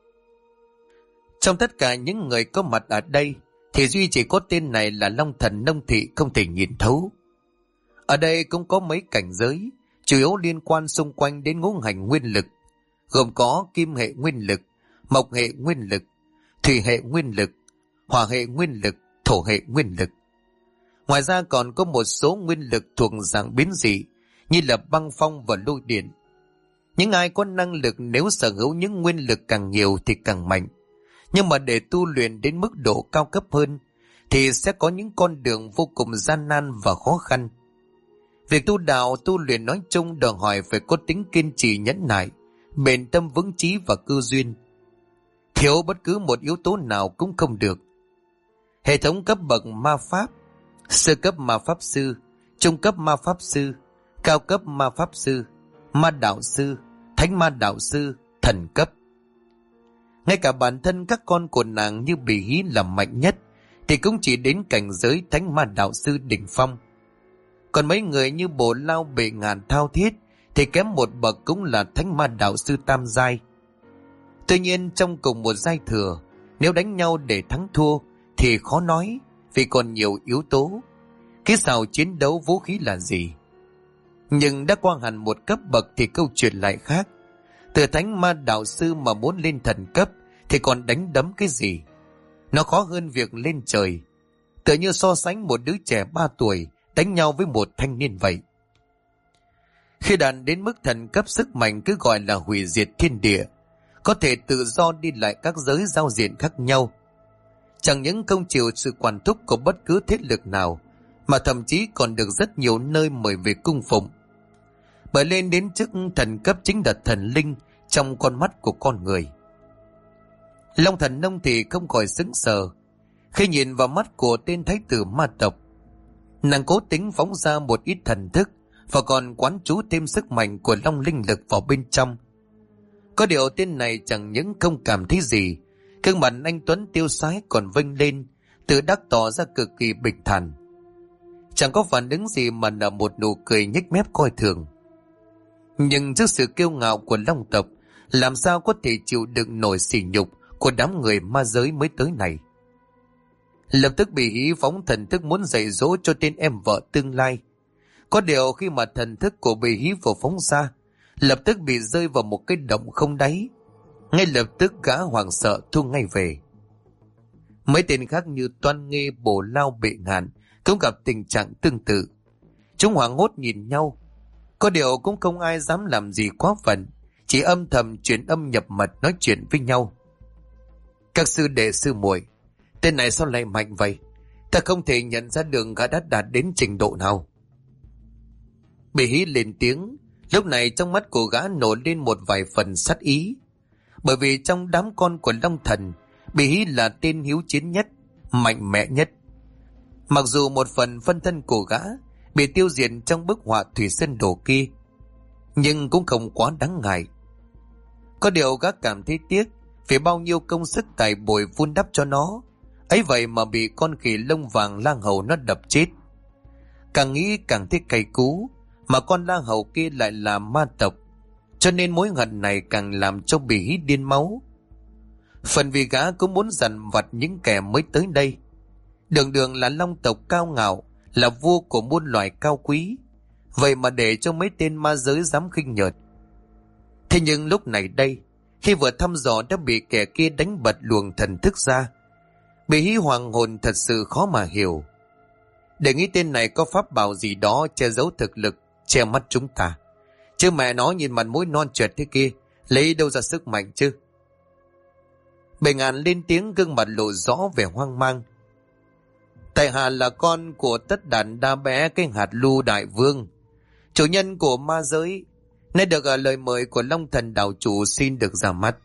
Speaker 1: Trong tất cả những người có mặt ở đây thì duy chỉ có tên này là Long Thần Nông Thị không thể nhìn thấu. Ở đây cũng có mấy cảnh giới, chủ yếu liên quan xung quanh đến ngũ hành nguyên lực, gồm có kim hệ nguyên lực, mộc hệ nguyên lực, thủy hệ nguyên lực, hỏa hệ nguyên lực, thổ hệ nguyên lực. Ngoài ra còn có một số nguyên lực thuộc dạng biến dị như là băng phong và lôi điện. Những ai có năng lực nếu sở hữu những nguyên lực càng nhiều thì càng mạnh. Nhưng mà để tu luyện đến mức độ cao cấp hơn thì sẽ có những con đường vô cùng gian nan và khó khăn. Việc tu đạo tu luyện nói chung đòi hỏi phải có tính kiên trì nhẫn nại, bền tâm vững chí và cơ duyên. Thiếu bất cứ một yếu tố nào cũng không được. Hệ thống cấp bậc ma pháp, sơ cấp ma pháp sư, trung cấp ma pháp sư, cao cấp ma pháp sư, ma đạo sư, thánh ma đạo sư, thần cấp. Ngay cả bản thân các con của nàng như Bỉ Hí là mạnh nhất thì cũng chỉ đến cảnh giới thánh ma đạo sư đỉnh phong. Còn mấy người như Bồ Lao Bệ Ngạn thao thiết thì kém một bậc cũng là thánh ma đạo sư tam giai. Tuy nhiên trong cùng một giai thừa, nếu đánh nhau để thắng thua thì khó nói, vì còn nhiều yếu tố. Kỹ xảo chiến đấu, vũ khí là gì? Nhưng đã qua hẳn một cấp bậc thì câu chuyện lại khác. Từ thánh ma đạo sư mà muốn lên thần cấp thì còn đánh đấm cái gì? Nó khó hơn việc lên trời. Tựa như so sánh một đứa trẻ ba tuổi đánh nhau với một thanh niên vậy. Khi đạt đến mức thần cấp, sức mạnh cứ gọi là hủy diệt thiên địa, có thể tự do đi lại các giới giao diện khác nhau. Chẳng những không chịu sự quản thúc của bất cứ thế lực nào, mà thậm chí còn được rất nhiều nơi mời về cung phụng. Bởi lên đến chức thần cấp chính là thần linh trong con mắt của con người. Long Thần Nông thì không khỏi sững sờ khi nhìn vào mắt của tên thái tử ma tộc. Nàng cố tính phóng ra một ít thần thức và còn quán trú thêm sức mạnh của long linh lực vào bên trong. Có điều tên này chẳng những không cảm thấy gì, gương mặt anh tuấn tiêu sái còn vênh lên, tự đắc tỏ ra cực kỳ bình thản. Chẳng có phản ứng gì mà nở một nụ cười nhếch mép coi thường. Nhưng trước sự kiêu ngạo của long tộc, làm sao có thể chịu đựng nổi sỉ nhục của đám người ma giới mới tới này. Lập tức bị hí phóng thần thức muốn dạy dỗ cho tên em vợ tương lai. Có điều khi mà thần thức của bị hí vừa phóng ra, lập tức bị rơi vào một cái động không đáy. Ngay lập tức gã hoảng sợ thu ngay về. Mấy tên khác như Toan Nghê, Bồ Lao, Bệ Ngạn cũng gặp tình trạng tương tự. Chúng hoảng hốt nhìn nhau. Có điều cũng không ai dám làm gì quá phận, chỉ âm thầm truyền âm nhập mật nói chuyện với nhau. Các sư đệ sư muội, tên này sao lại mạnh vậy? Ta không thể nhận ra đường gã đã đạt đến trình độ nào. Bị hí lên tiếng. Lúc này trong mắt của gã nổi lên một vài phần sát ý. Bởi vì trong đám con của Long Thần, Bị hí là tên hiếu chiến nhất, mạnh mẽ nhất. Mặc dù một phần phân thân của gã bị tiêu diệt trong bức họa Thủy Sơn Đồ kia, nhưng cũng không quá đáng ngại. Có điều gã cảm thấy tiếc vì bao nhiêu công sức tài bồi vun đắp cho nó, ấy vậy mà bị con khỉ lông vàng lang hầu nó đập chết. Càng nghĩ càng thấy cay cú, mà con lang hầu kia lại là ma tộc, cho nên mối hận này càng làm cho Bỉ hí điên máu. Phần vì gã cũng muốn dằn vặt những kẻ mới tới đây. Đường đường là long tộc cao ngạo, là vua của muôn loài cao quý, vậy mà để cho mấy tên ma giới dám khinh nhợt. Thế nhưng lúc này đây, khi vừa thăm dò đã bị kẻ kia đánh bật luồng thần thức ra, Bỉ hí hoàng hồn thật sự khó mà hiểu. Để nghĩ tên này có pháp bảo gì đó che giấu thực lực, che mắt chúng ta. Chứ mẹ nó nhìn mặt mũi non trượt thế kia, lấy đâu ra sức mạnh chứ? Bệ Ngạn lên tiếng, gương mặt lộ rõ vẻ hoang mang. Tại hạ là con của Tất Đàn Đa Bé, cái hạt lưu đại vương, chủ nhân của ma giới, nay được ở lời mời của Long Thần đạo chủ xin được ra mắt.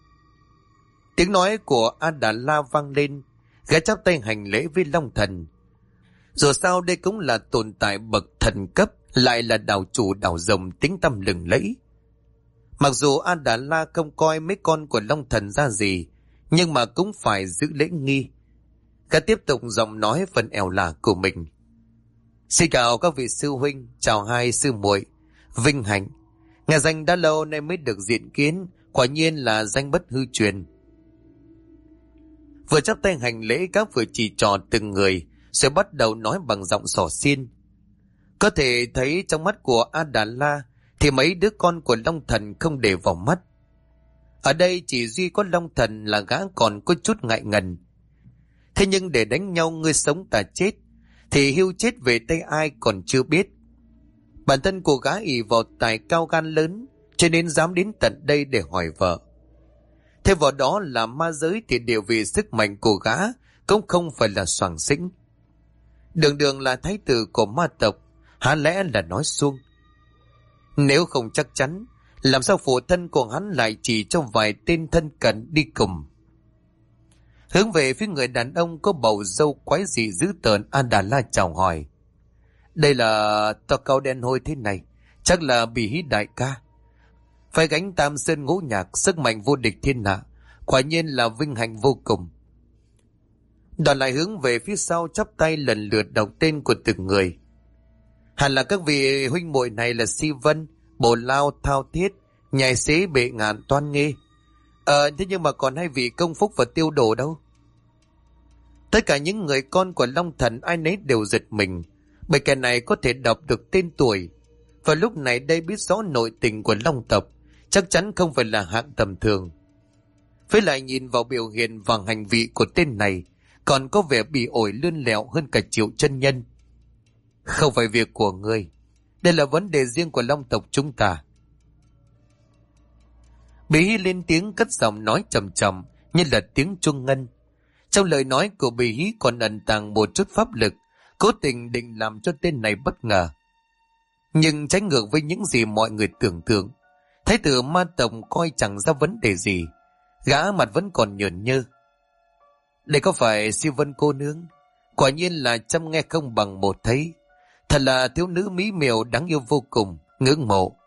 Speaker 1: Tiếng nói của A Đà La vang lên, gã chắp tay hành lễ với Long Thần. Dù sao đây cũng là tồn tại bậc thần cấp, lại là đạo chủ đảo rồng tiếng tăm lừng lẫy. Mặc dù A Đà La không coi mấy con của Long Thần ra gì, nhưng mà cũng phải giữ lễ nghi. Gã tiếp tục giọng nói phần ẻo lả của mình. Xin chào các vị sư huynh, chào hai sư muội, vinh hạnh. Nghe danh đã lâu nay mới được diện kiến, quả nhiên là danh bất hư truyền. Vừa chắp tay hành lễ, các vừa chỉ trò từng người, sẽ bắt đầu nói bằng giọng xỏ xiên. Có thể thấy trong mắt của A Đà La thì mấy đứa con của Long Thần không để vào mắt. Ở đây chỉ duy có Long Thần là gã còn có chút ngại ngần. Thế nhưng để đánh nhau ngươi sống ta chết, thì hưu chết về tay ai còn chưa biết. Bản thân của gã ỷ vào tài cao gan lớn, cho nên dám đến tận đây để hỏi vợ. Thêm vào đó là ma giới thì địa vị sức mạnh của gã cũng không phải là soàng xĩnh. Đường đường là thái tử của ma tộc, há lẽ là nói suông. Nếu không chắc chắn, làm sao phụ thân của hắn lại chỉ cho vài tên thân cận đi cùng. Hướng về phía người đàn ông có bầu râu quái dị dữ tợn, A Đà La chào hỏi. Đây là to cao đen hôi thế này, chắc là Bỉ hí đại ca. Phải gánh Tam Sơn Ngũ Nhạc, sức mạnh vô địch thiên hạ, quả nhiên là vinh hạnh vô cùng. Đoàn lại hướng về phía sau chắp tay lần lượt đọc tên của từng người. Hẳn là các vị huynh muội này là Si Vân, Bồ Lao, Thao Thiết, Nhai Xế, Bệ Ngạn, Toan Nghê. Ờ thế nhưng mà còn hai vị Công Phúc và Tiêu Đồ đâu? Tất cả những người con của Long Thần ai nấy đều giật mình, bởi kẻ này có thể đọc được tên tuổi, và lúc này đây biết rõ nội tình của Long tộc, chắc chắn không phải là hạng tầm thường. Với lại nhìn vào biểu hiện và hành vi của tên này, còn có vẻ bị ổi lươn lẹo hơn cả Triệu chân nhân. Không phải việc của ngươi, đây là vấn đề riêng của Long tộc chúng ta. Bỉ Hí lên tiếng cất giọng nói trầm trầm như là tiếng chuông ngân. Trong lời nói của Bỉ Hí còn ẩn tàng một chút pháp lực, cố tình định làm cho tên này bất ngờ. Nhưng trái ngược với những gì mọi người tưởng tượng, Thái tử Ma tộc coi chẳng ra vấn đề gì, gã mặt vẫn còn nhởn nhơ. Đây có phải Si Vân cô nương? Quả nhiên là trăm nghe không bằng một thấy. Thật là thiếu nữ mỹ miều đáng yêu vô cùng, ngưỡng mộ.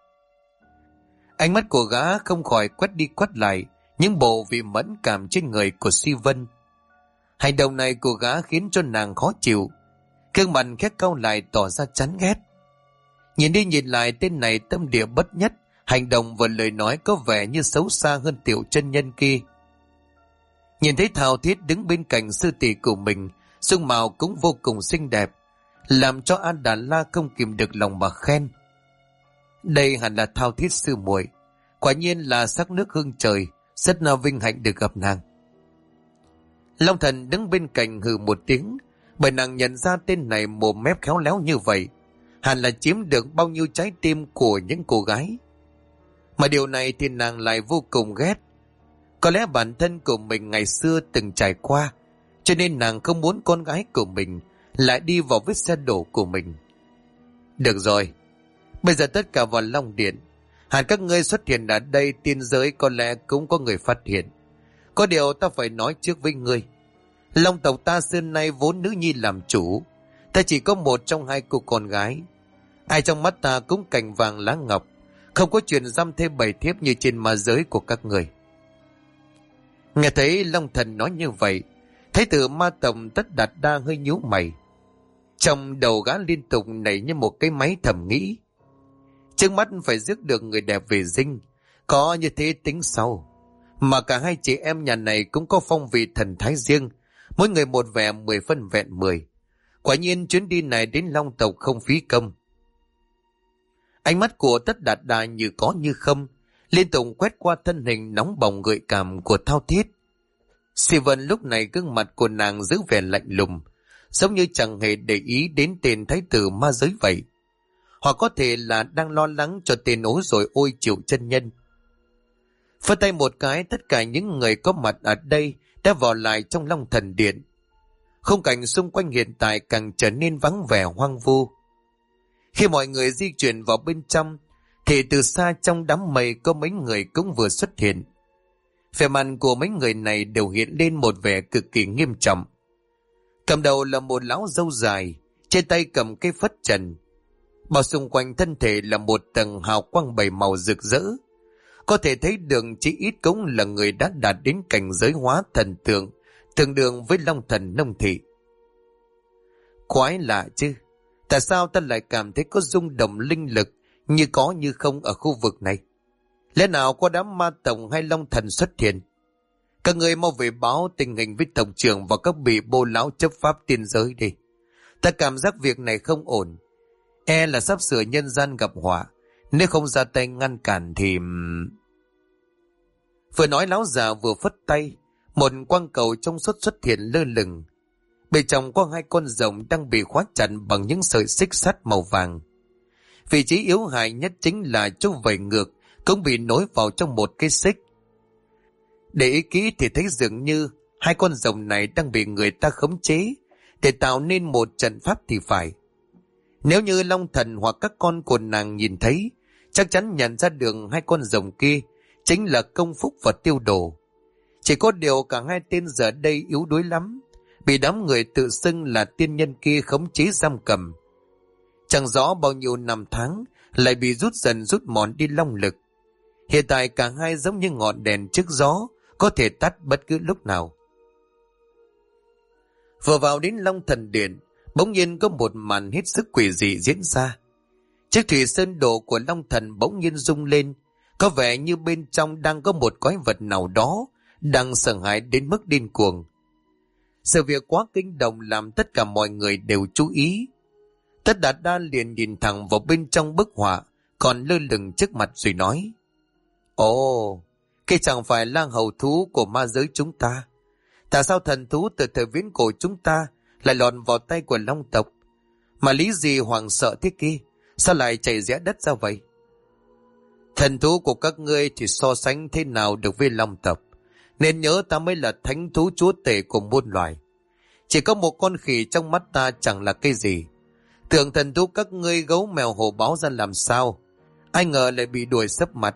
Speaker 1: Ánh mắt của gã không khỏi quét đi quét lại những bộ vị mẫn cảm trên người của Si Vân. Hành động này của gã khiến cho nàng khó chịu, gương mặt khét cau lại tỏ ra chán ghét. Nhìn đi nhìn lại tên này tâm địa bất nhất, hành động và lời nói có vẻ như xấu xa hơn Tiểu chân nhân kia. Nhìn thấy Thao Thiết đứng bên cạnh sư tỷ của mình, dung mạo cũng vô cùng xinh đẹp, làm cho An Đà La không kìm được lòng mà khen. Đây hẳn là Thao Thiết sư muội, quả nhiên là sắc nước hương trời, rất là vinh hạnh được gặp nàng. Long Thần đứng bên cạnh hừ một tiếng, bởi nàng nhận ra tên này mồm mép khéo léo như vậy, hẳn là chiếm được bao nhiêu trái tim của những cô gái. Mà điều này thì nàng lại vô cùng ghét. Có lẽ bản thân của mình ngày xưa từng trải qua, cho nên nàng không muốn con gái của mình lại đi vào vết xe đổ của mình. Được rồi, bây giờ tất cả vào Long Điện. Hẳn các ngươi xuất hiện ở đây, tiên giới có lẽ cũng có người phát hiện. Có điều ta phải nói trước với ngươi. Long tộc ta xưa nay vốn nữ nhi làm chủ, ta chỉ có một trong hai cô con gái. Ai trong mắt ta cũng cành vàng lá ngọc, không có chuyện dăm thêm bảy thiếp như trên ma giới của các người. Nghe thấy Long Thần nói như vậy, Thái tử Ma tộc Tất Đạt Đa hơi nhíu mày. Trong đầu gã liên tục nảy như một cái máy thầm nghĩ. Trước mắt phải rước được người đẹp về dinh, có như thế tính sau. Mà cả hai chị em nhà này cũng có phong vị thần thái riêng, mỗi người một vẻ mười phân vẹn mười. Quả nhiên chuyến đi này đến Long tộc không phí công. Ánh mắt của Tất Đạt Đa như có như không, liên tục quét qua thân hình nóng bỏng gợi cảm của Thao Thiết. Si Vân lúc này gương mặt của nàng giữ vẻ lạnh lùng, giống như chẳng hề để ý đến tên thái tử ma giới vậy. Hoặc có thể là đang lo lắng cho tên ối rồi ôi Triệu chân nhân. Phất tay một cái, tất cả những người có mặt ở đây đã vào lại trong Long Thần Điện. Khung cảnh xung quanh hiện tại càng trở nên vắng vẻ hoang vu. Khi mọi người di chuyển vào bên trong, thì từ xa trong đám mây có mấy người cũng vừa xuất hiện. Vẻ mặt của mấy người này đều hiện lên một vẻ cực kỳ nghiêm trọng. Cầm đầu là một lão râu dài, trên tay cầm cái phất trần. Bao xung quanh thân thể là một tầng hào quang bảy màu rực rỡ. Có thể thấy được chỉ ít cũng là người đã đạt đến cảnh giới hóa thần tượng, tương đương với Long Thần Nông Thị. Quái lạ chứ, tại sao ta lại cảm thấy có rung động linh lực như có như không ở khu vực này? Lẽ nào có đám ma tổng hay Long Thần xuất hiện? Các người mau về báo tình hình với tổng trưởng và các vị bô lão chấp pháp tiên giới đi. Ta cảm giác việc này không ổn. E là sắp sửa nhân gian gặp họa. Nếu không ra tay ngăn cản thì... Vừa nói lão già vừa phất tay, một quang cầu trong suốt xuất hiện lơ lửng. Bên trong có hai con rồng đang bị khóa chặt bằng những sợi xích sắt màu vàng. Vị trí yếu hại nhất chính là chỗ vẩy ngược cũng bị nối vào trong một cái xích. Để ý kỹ thì thấy dường như hai con rồng này đang bị người ta khống chế để tạo nên một trận pháp thì phải. Nếu như Long Thần hoặc các con của nàng nhìn thấy, chắc chắn nhận ra được hai con rồng kia chính là Công Phúc và Tiêu Đồ. Chỉ có điều cả hai tên giờ đây yếu đuối lắm, bị đám người tự xưng là tiên nhân kia khống chế giam cầm. Chẳng rõ bao nhiêu năm tháng lại bị rút dần rút mòn đi long lực. Hiện tại cả hai giống như ngọn đèn trước gió, có thể tắt bất cứ lúc nào. Vừa vào đến Long Thần Điện, bỗng nhiên có một màn hết sức quỷ dị diễn ra. Chiếc thủy sơn đồ của Long Thần bỗng nhiên rung lên, có vẻ như bên trong đang có một quái vật nào đó đang sợ hãi đến mức điên cuồng. Sự việc quá kinh động làm tất cả mọi người đều chú ý. Tất Đạt Đa liền nhìn thẳng vào bên trong bức họa còn lơ lửng trước mặt rồi nói: Ồ, cái chẳng phải là hầu thú của ma giới chúng ta. Tại sao thần thú từ thời viễn cổ chúng ta lại lọt vào tay của Long tộc? Mà lý gì hoàng sợ thế kia? Sao lại chảy rẽ đất ra vậy? Thần thú của các ngươi thì so sánh thế nào được với Long tộc? Nên nhớ ta mới là thánh thú chúa tể của muôn loài. Chỉ có một con khỉ trong mắt ta chẳng là cái gì. Tưởng thần thú các ngươi gấu mèo hổ báo ra làm sao? Ai ngờ lại bị đuổi sấp mặt.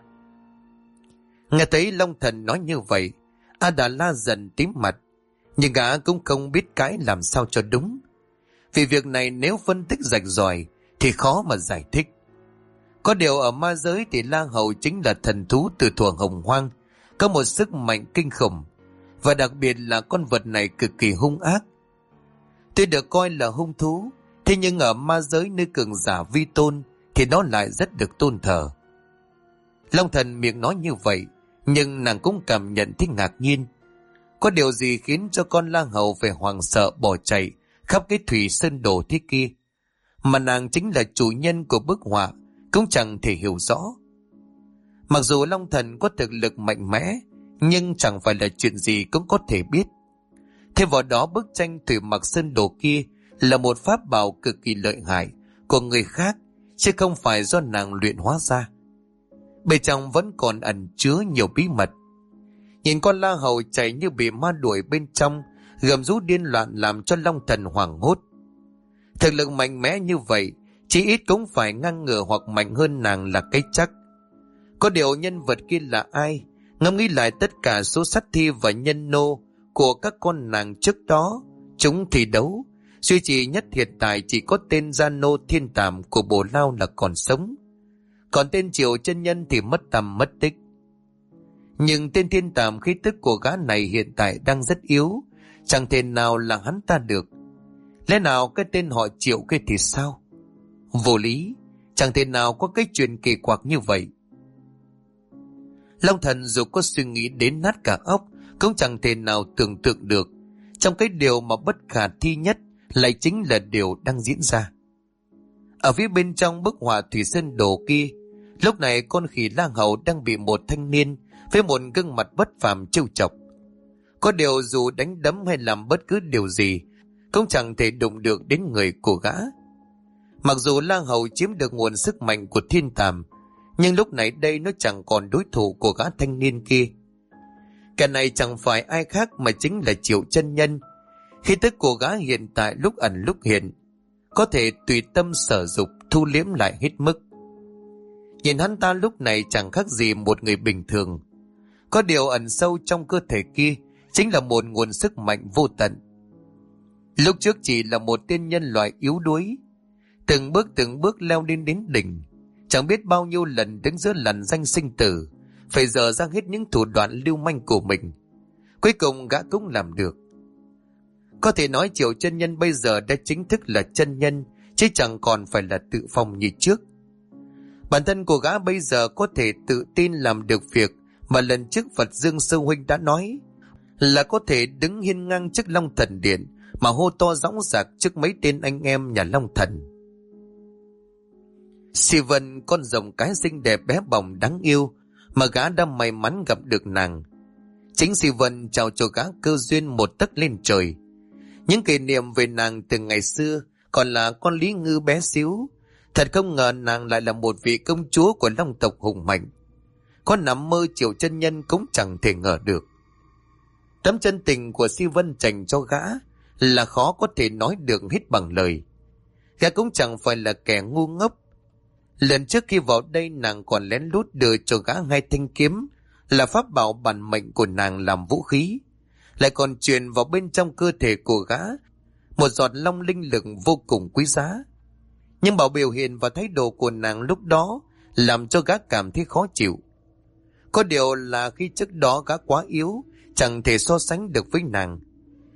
Speaker 1: Nghe thấy Long Thần nói như vậy, A Đà La dần tím mặt, nhưng gã cũng không biết cãi làm sao cho đúng. Vì việc này nếu phân tích rạch ròi thì khó mà giải thích. Có điều ở ma giới thì La Hầu chính là thần thú từ thuở hồng hoang, có một sức mạnh kinh khủng, và đặc biệt là con vật này cực kỳ hung ác. Tuy được coi là hung thú, thế nhưng ở ma giới nơi cường giả vi tôn thì nó lại rất được tôn thờ. Long Thần miệng nói như vậy, nhưng nàng cũng cảm nhận thích ngạc nhiên. Có điều gì khiến cho con La Hầu phải hoảng sợ bỏ chạy khắp cái thủy sơn đồ thế kia, mà nàng chính là chủ nhân của bức họa cũng chẳng thể hiểu rõ. Mặc dù Long Thần có thực lực mạnh mẽ, nhưng chẳng phải là chuyện gì cũng có thể biết. Thêm vào đó, bức tranh thủy mặc sơn đồ kia là một pháp bảo cực kỳ lợi hại của người khác, chứ không phải do nàng luyện hóa ra. Bên trong vẫn còn ẩn chứa nhiều bí mật. Nhìn con La Hầu chạy như bị ma đuổi bên trong, gầm rú điên loạn làm cho Long Thần hoảng hốt. Thực lực mạnh mẽ như vậy, chỉ ít cũng phải ngang ngửa hoặc mạnh hơn nàng là cái chắc. Có điều nhân vật kia là ai? Ngẫm nghĩ lại tất cả số sát thi và nhân nô của các con nàng trước đó, chúng thi đấu, duy trì nhất hiện tại chỉ có tên Gia Nô Thiên Tàm của Bồ Lao là còn sống. Còn tên Triệu Chân Nhân thì mất tầm mất tích. Nhưng tên Thiên Tàm khí tức của gã này hiện tại đang rất yếu, chẳng thể nào là hắn ta được. Lẽ nào cái tên họ Triệu kia thì sao? Vô lý, chẳng thể nào có cái chuyện kỳ quặc như vậy. Long Thần dù có suy nghĩ đến nát cả óc cũng chẳng thể nào tưởng tượng được, trong cái điều mà bất khả thi nhất lại chính là điều đang diễn ra. Ở phía bên trong bức họa thủy sơn đồ kia, lúc này con khỉ La Hầu đang bị một thanh niên với một gương mặt bất phàm trêu chọc. Có điều dù đánh đấm hay làm bất cứ điều gì cũng chẳng thể đụng được đến người của gã. Mặc dù La Hầu chiếm được nguồn sức mạnh của Thiên Tàm, nhưng lúc này đây nó chẳng còn đối thủ của gã thanh niên kia. Cái này chẳng phải ai khác mà chính là Triệu Chân Nhân. Khí tức của gã hiện tại lúc ẩn lúc hiện, có thể tùy tâm sở dục thu liếm lại hết mức. Nhìn hắn ta lúc này chẳng khác gì một người bình thường. Có điều ẩn sâu trong cơ thể kia chính là một nguồn sức mạnh vô tận. Lúc trước chỉ là một tên nhân loại yếu đuối, từng bước từng bước leo lên đến đỉnh, chẳng biết bao nhiêu lần đứng giữa lằn danh sinh tử, phải dở ra hết những thủ đoạn lưu manh của mình. Cuối cùng gã cũng làm được. Có thể nói Triệu Chân Nhân bây giờ đã chính thức là chân nhân, chứ chẳng còn phải là tự phong như trước. Bản thân của gã bây giờ có thể tự tin làm được việc mà lần trước Phật Dương Sư Huynh đã nói, là có thể đứng hiên ngang trước Long Thần Điện mà hô to dõng dạc trước mấy tên anh em nhà Long Thần. Si Vân, con rồng cái xinh đẹp bé bỏng đáng yêu mà gã đã may mắn gặp được nàng. Chính Si Vân chào cho gã cơ duyên một tấc lên trời. Những kỷ niệm về nàng từ ngày xưa còn là con Lý Ngư bé xíu. Thật không ngờ nàng lại là một vị công chúa của Long tộc hùng mạnh. Có nằm mơ Triệu Chân Nhân cũng chẳng thể ngờ được. Tấm chân tình của Si Vân dành cho gã là khó có thể nói được hết bằng lời. Gã cũng chẳng phải là kẻ ngu ngốc. Lần trước khi vào đây nàng còn lén lút đưa cho gã hai thanh kiếm, là pháp bảo bản mệnh của nàng làm vũ khí, lại còn truyền vào bên trong cơ thể của gã một giọt long linh lực vô cùng quý giá. Nhưng bảo biểu hiện và thái độ của nàng lúc đó làm cho gã cảm thấy khó chịu. Có điều là khi trước đó gã quá yếu, chẳng thể so sánh được với nàng.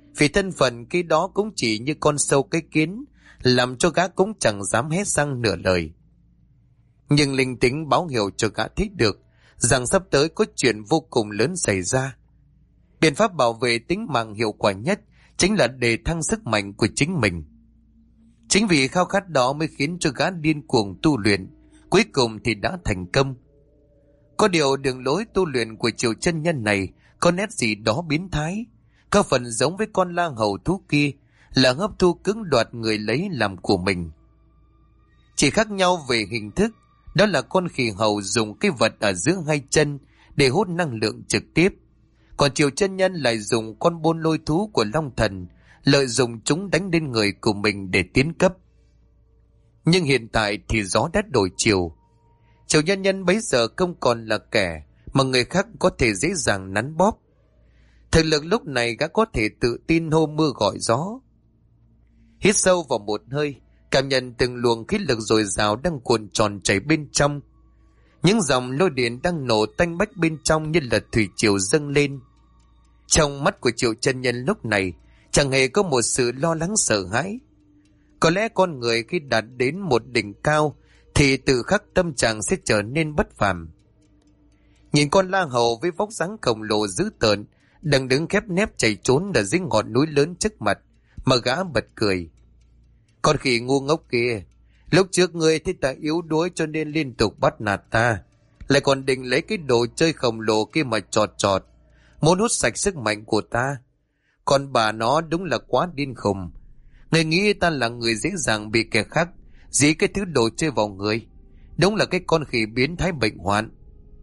Speaker 1: Vì thân phận cái đó cũng chỉ như con sâu cái kiến, làm cho gã cũng chẳng dám hét răng nửa lời. Nhưng linh tính báo hiệu cho gã thấy được rằng sắp tới có chuyện vô cùng lớn xảy ra. Biện pháp bảo vệ tính mạng hiệu quả nhất chính là đề thăng sức mạnh của chính mình. Chính vì khao khát đó mới khiến cho gã điên cuồng tu luyện, cuối cùng thì đã thành công. Có điều đường lối tu luyện của Triệu chân nhân này có nét gì đó biến thái, có phần giống với con lang hầu thú kia, là hấp thu cưỡng đoạt người lấy làm của mình. Chỉ khác nhau về hình thức, đó là con khỉ hầu dùng cái vật ở giữa hai chân để hút năng lượng trực tiếp, còn Triệu chân nhân lại dùng con bôn lôi thú của Long Thần, lợi dụng chúng đánh lên người của mình để tiến cấp. Nhưng hiện tại thì gió đã đổi chiều. Triệu nhân nhân bấy giờ không còn là kẻ mà người khác có thể dễ dàng nắn bóp. Thực lực lúc này gã có thể tự tin hô mưa gọi gió. Hít sâu vào một hơi, cảm nhận từng luồng khí lực dồi dào đang cuồn tròn chảy bên trong. Những dòng lôi điện đang nổ tanh bách bên trong như là thủy triều dâng lên. Trong mắt của Triệu chân nhân lúc này chẳng hề có một sự lo lắng sợ hãi. Có lẽ con người khi đạt đến một đỉnh cao thì tự khắc tâm trạng sẽ trở nên bất phàm. Nhìn con la hầu với vóc dáng khổng lồ dữ tợn đang đứng khép nép chạy trốn ở dưới ngọn núi lớn trước mặt, mà gã bật cười. Con khỉ ngu ngốc kia, lúc trước ngươi thấy ta yếu đuối cho nên liên tục bắt nạt ta, lại còn định lấy cái đồ chơi khổng lồ kia mà chọt chọt, muốn hút sạch sức mạnh của ta. Còn bà nó đúng là quá điên khùng. Ngươi nghĩ ta là người dễ dàng bị kẻ khác dí cái thứ đồ chơi vào người. Đúng là cái con khỉ biến thái bệnh hoạn.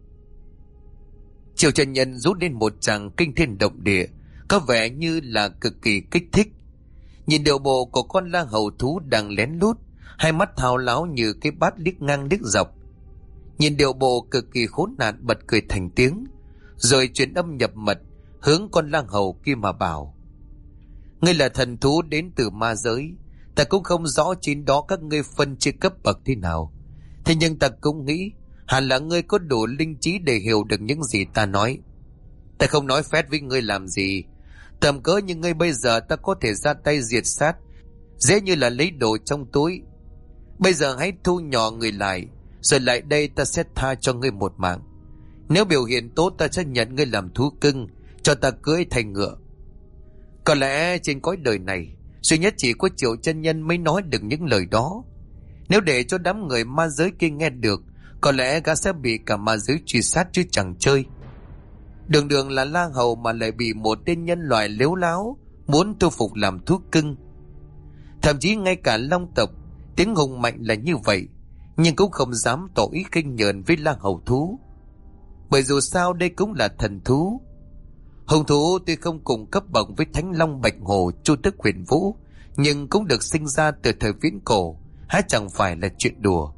Speaker 1: Triệu chân nhân rút lên một tràng kinh thiên động địa, có vẻ như là cực kỳ kích thích. Nhìn điệu bộ của con la hầu thú đang lén lút, hai mắt thao láo như cái bát liếc ngang liếc dọc. Nhìn điệu bộ cực kỳ khốn nạn, bật cười thành tiếng, rồi truyền âm nhập mật hướng con lang hầu kia mà bảo: ngươi là thần thú đến từ ma giới, ta cũng không rõ trên đó các ngươi phân chia cấp bậc thế nào, thế nhưng ta cũng nghĩ hẳn là ngươi có đủ linh trí để hiểu được những gì ta nói. Ta không nói phét với ngươi làm gì, tầm cỡ như ngươi bây giờ ta có thể ra tay diệt sát, dễ như là lấy đồ trong túi. Bây giờ hãy thu nhỏ người lại, rồi lại đây ta sẽ tha cho ngươi một mạng. Nếu biểu hiện tốt ta sẽ nhận ngươi làm thú cưng, cho ta cưỡi thành ngựa. Có lẽ trên cõi đời này duy nhất chỉ có Triệu chân nhân mới nói được những lời đó. Nếu để cho đám người ma giới kia nghe được, có lẽ gã sẽ bị cả ma giới truy sát chứ chẳng chơi. Đường đường là lang hầu mà lại bị một tên nhân loại lếu láo muốn thu phục làm thú cưng. Thậm chí ngay cả long tộc tiếng hùng mạnh là như vậy, nhưng cũng không dám tỏ ý khinh nhờn với lang hầu thú, bởi dù sao đây cũng là thần thú. Hùng thú tuy không cùng cấp bậc với Thánh Long Bạch Hổ, Chu Tước Huyền Vũ, nhưng cũng được sinh ra từ thời viễn cổ, há chẳng phải là chuyện đùa.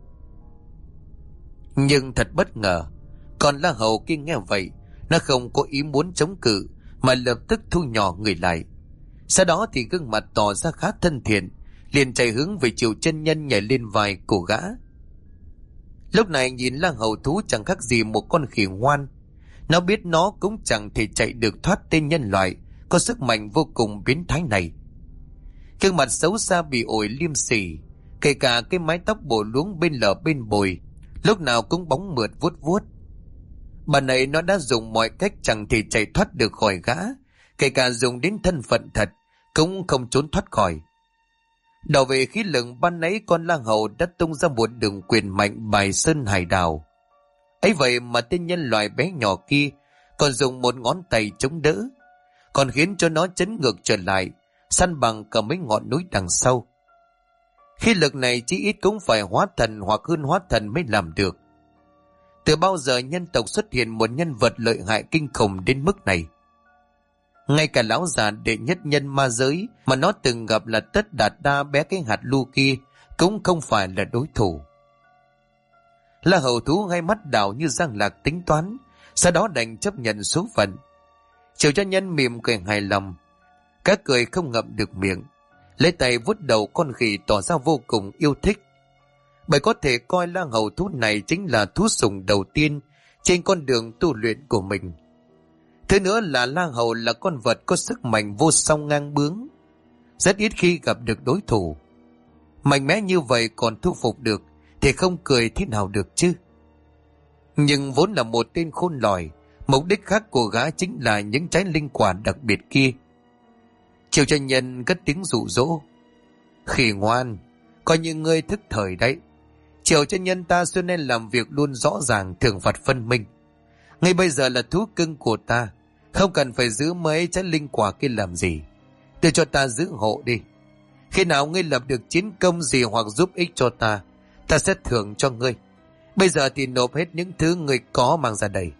Speaker 1: Nhưng thật bất ngờ, còn la hầu kia nghe vậy, nó không có ý muốn chống cự, mà lập tức thu nhỏ người lại. Sau đó thì gương mặt tỏ ra khá thân thiện, liền chạy hướng về Triệu chân nhân, nhảy lên vai của gã. Lúc này nhìn la hầu thú chẳng khác gì một con khỉ ngoan. Nó biết nó cũng chẳng thể chạy được thoát tên nhân loại có sức mạnh vô cùng biến thái này. Gương mặt xấu xa bị ổi liêm sỉ, kể cả cái mái tóc bổ luống bên lở bên bồi, lúc nào cũng bóng mượt vuốt vuốt. Bà này nó đã dùng mọi cách chẳng thể chạy thoát được khỏi gã, kể cả dùng đến thân phận thật cũng không trốn thoát khỏi. Đảo về khí lực, ban nãy con lang hầu đã tung ra một đường quyền mạnh bài sơn hải đảo. Ấy vậy mà tên nhân loại bé nhỏ kia còn dùng một ngón tay chống đỡ, còn khiến cho nó chấn ngược trở lại, săn bằng cả mấy ngọn núi đằng sau. Khí lực này chí ít cũng phải hóa thần hoặc hơn hóa thần mới làm được. Từ bao giờ nhân tộc xuất hiện một nhân vật lợi hại kinh khủng đến mức này? Ngay cả lão già đệ nhất nhân ma giới mà nó từng gặp là Tất Đạt Đa bé cái hạt lu kia cũng không phải là đối thủ. La hầu thú hai mắt đảo như giang lạc tính toán, sau đó đành chấp nhận số phận. Triệu chân nhân mỉm cười hài lòng, các cười không ngậm được miệng, lấy tay vuốt đầu con khỉ tỏ ra vô cùng yêu thích. Bởi có thể coi la hầu thú này chính là thú sủng đầu tiên trên con đường tu luyện của mình. Thứ nữa là La Hầu là con vật có sức mạnh vô song ngang bướng, rất ít khi gặp được đối thủ. Mạnh mẽ như vậy còn thu phục được thì không cười thế nào được chứ. Nhưng vốn là một tên khôn lỏi, mục đích khác của gã chính là những trái linh quả đặc biệt kia. Triệu chân nhân cất tiếng dụ dỗ. Khỉ ngoan, coi như ngươi thức thời đấy. Triệu chân nhân ta xưa nên làm việc luôn rõ ràng, thưởng phạt phân minh. Ngay bây giờ là thú cưng của ta, không cần phải giữ mấy trái linh quả kia làm gì. Để cho ta giữ hộ đi. Khi nào ngươi lập được chiến công gì hoặc giúp ích cho ta, ta sẽ thưởng cho ngươi. Bây giờ thì nộp hết những thứ ngươi có mang ra đây.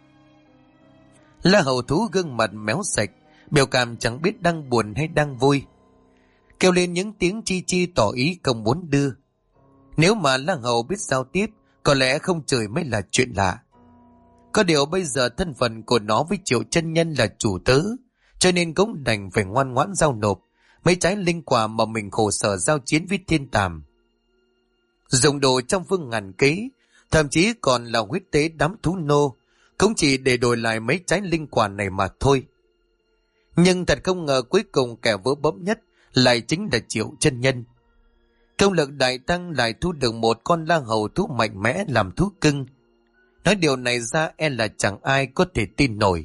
Speaker 1: La Hầu thú gương mặt méo sạch, biểu cảm chẳng biết đang buồn hay đang vui, kêu lên những tiếng chi chi tỏ ý không muốn đưa. Nếu mà La Hầu biết giao tiếp, có lẽ không chửi mới là chuyện lạ. Có điều bây giờ thân phận của nó với Triệu chân nhân là chủ tớ, cho nên cũng đành phải ngoan ngoãn giao nộp mấy trái linh quả mà mình khổ sở giao chiến với thiên tàm. Dùng đồ trong phương ngàn kế, thậm chí còn là huyết tế đám thú nô, cũng chỉ để đổi lại mấy trái linh quả này mà thôi. Nhưng thật không ngờ cuối cùng kẻ vỡ bẫm nhất lại chính là Triệu chân nhân. Công lực đại tăng lại thu được một con La Hầu thú mạnh mẽ làm thú cưng. Nói điều này ra e là chẳng ai có thể tin nổi.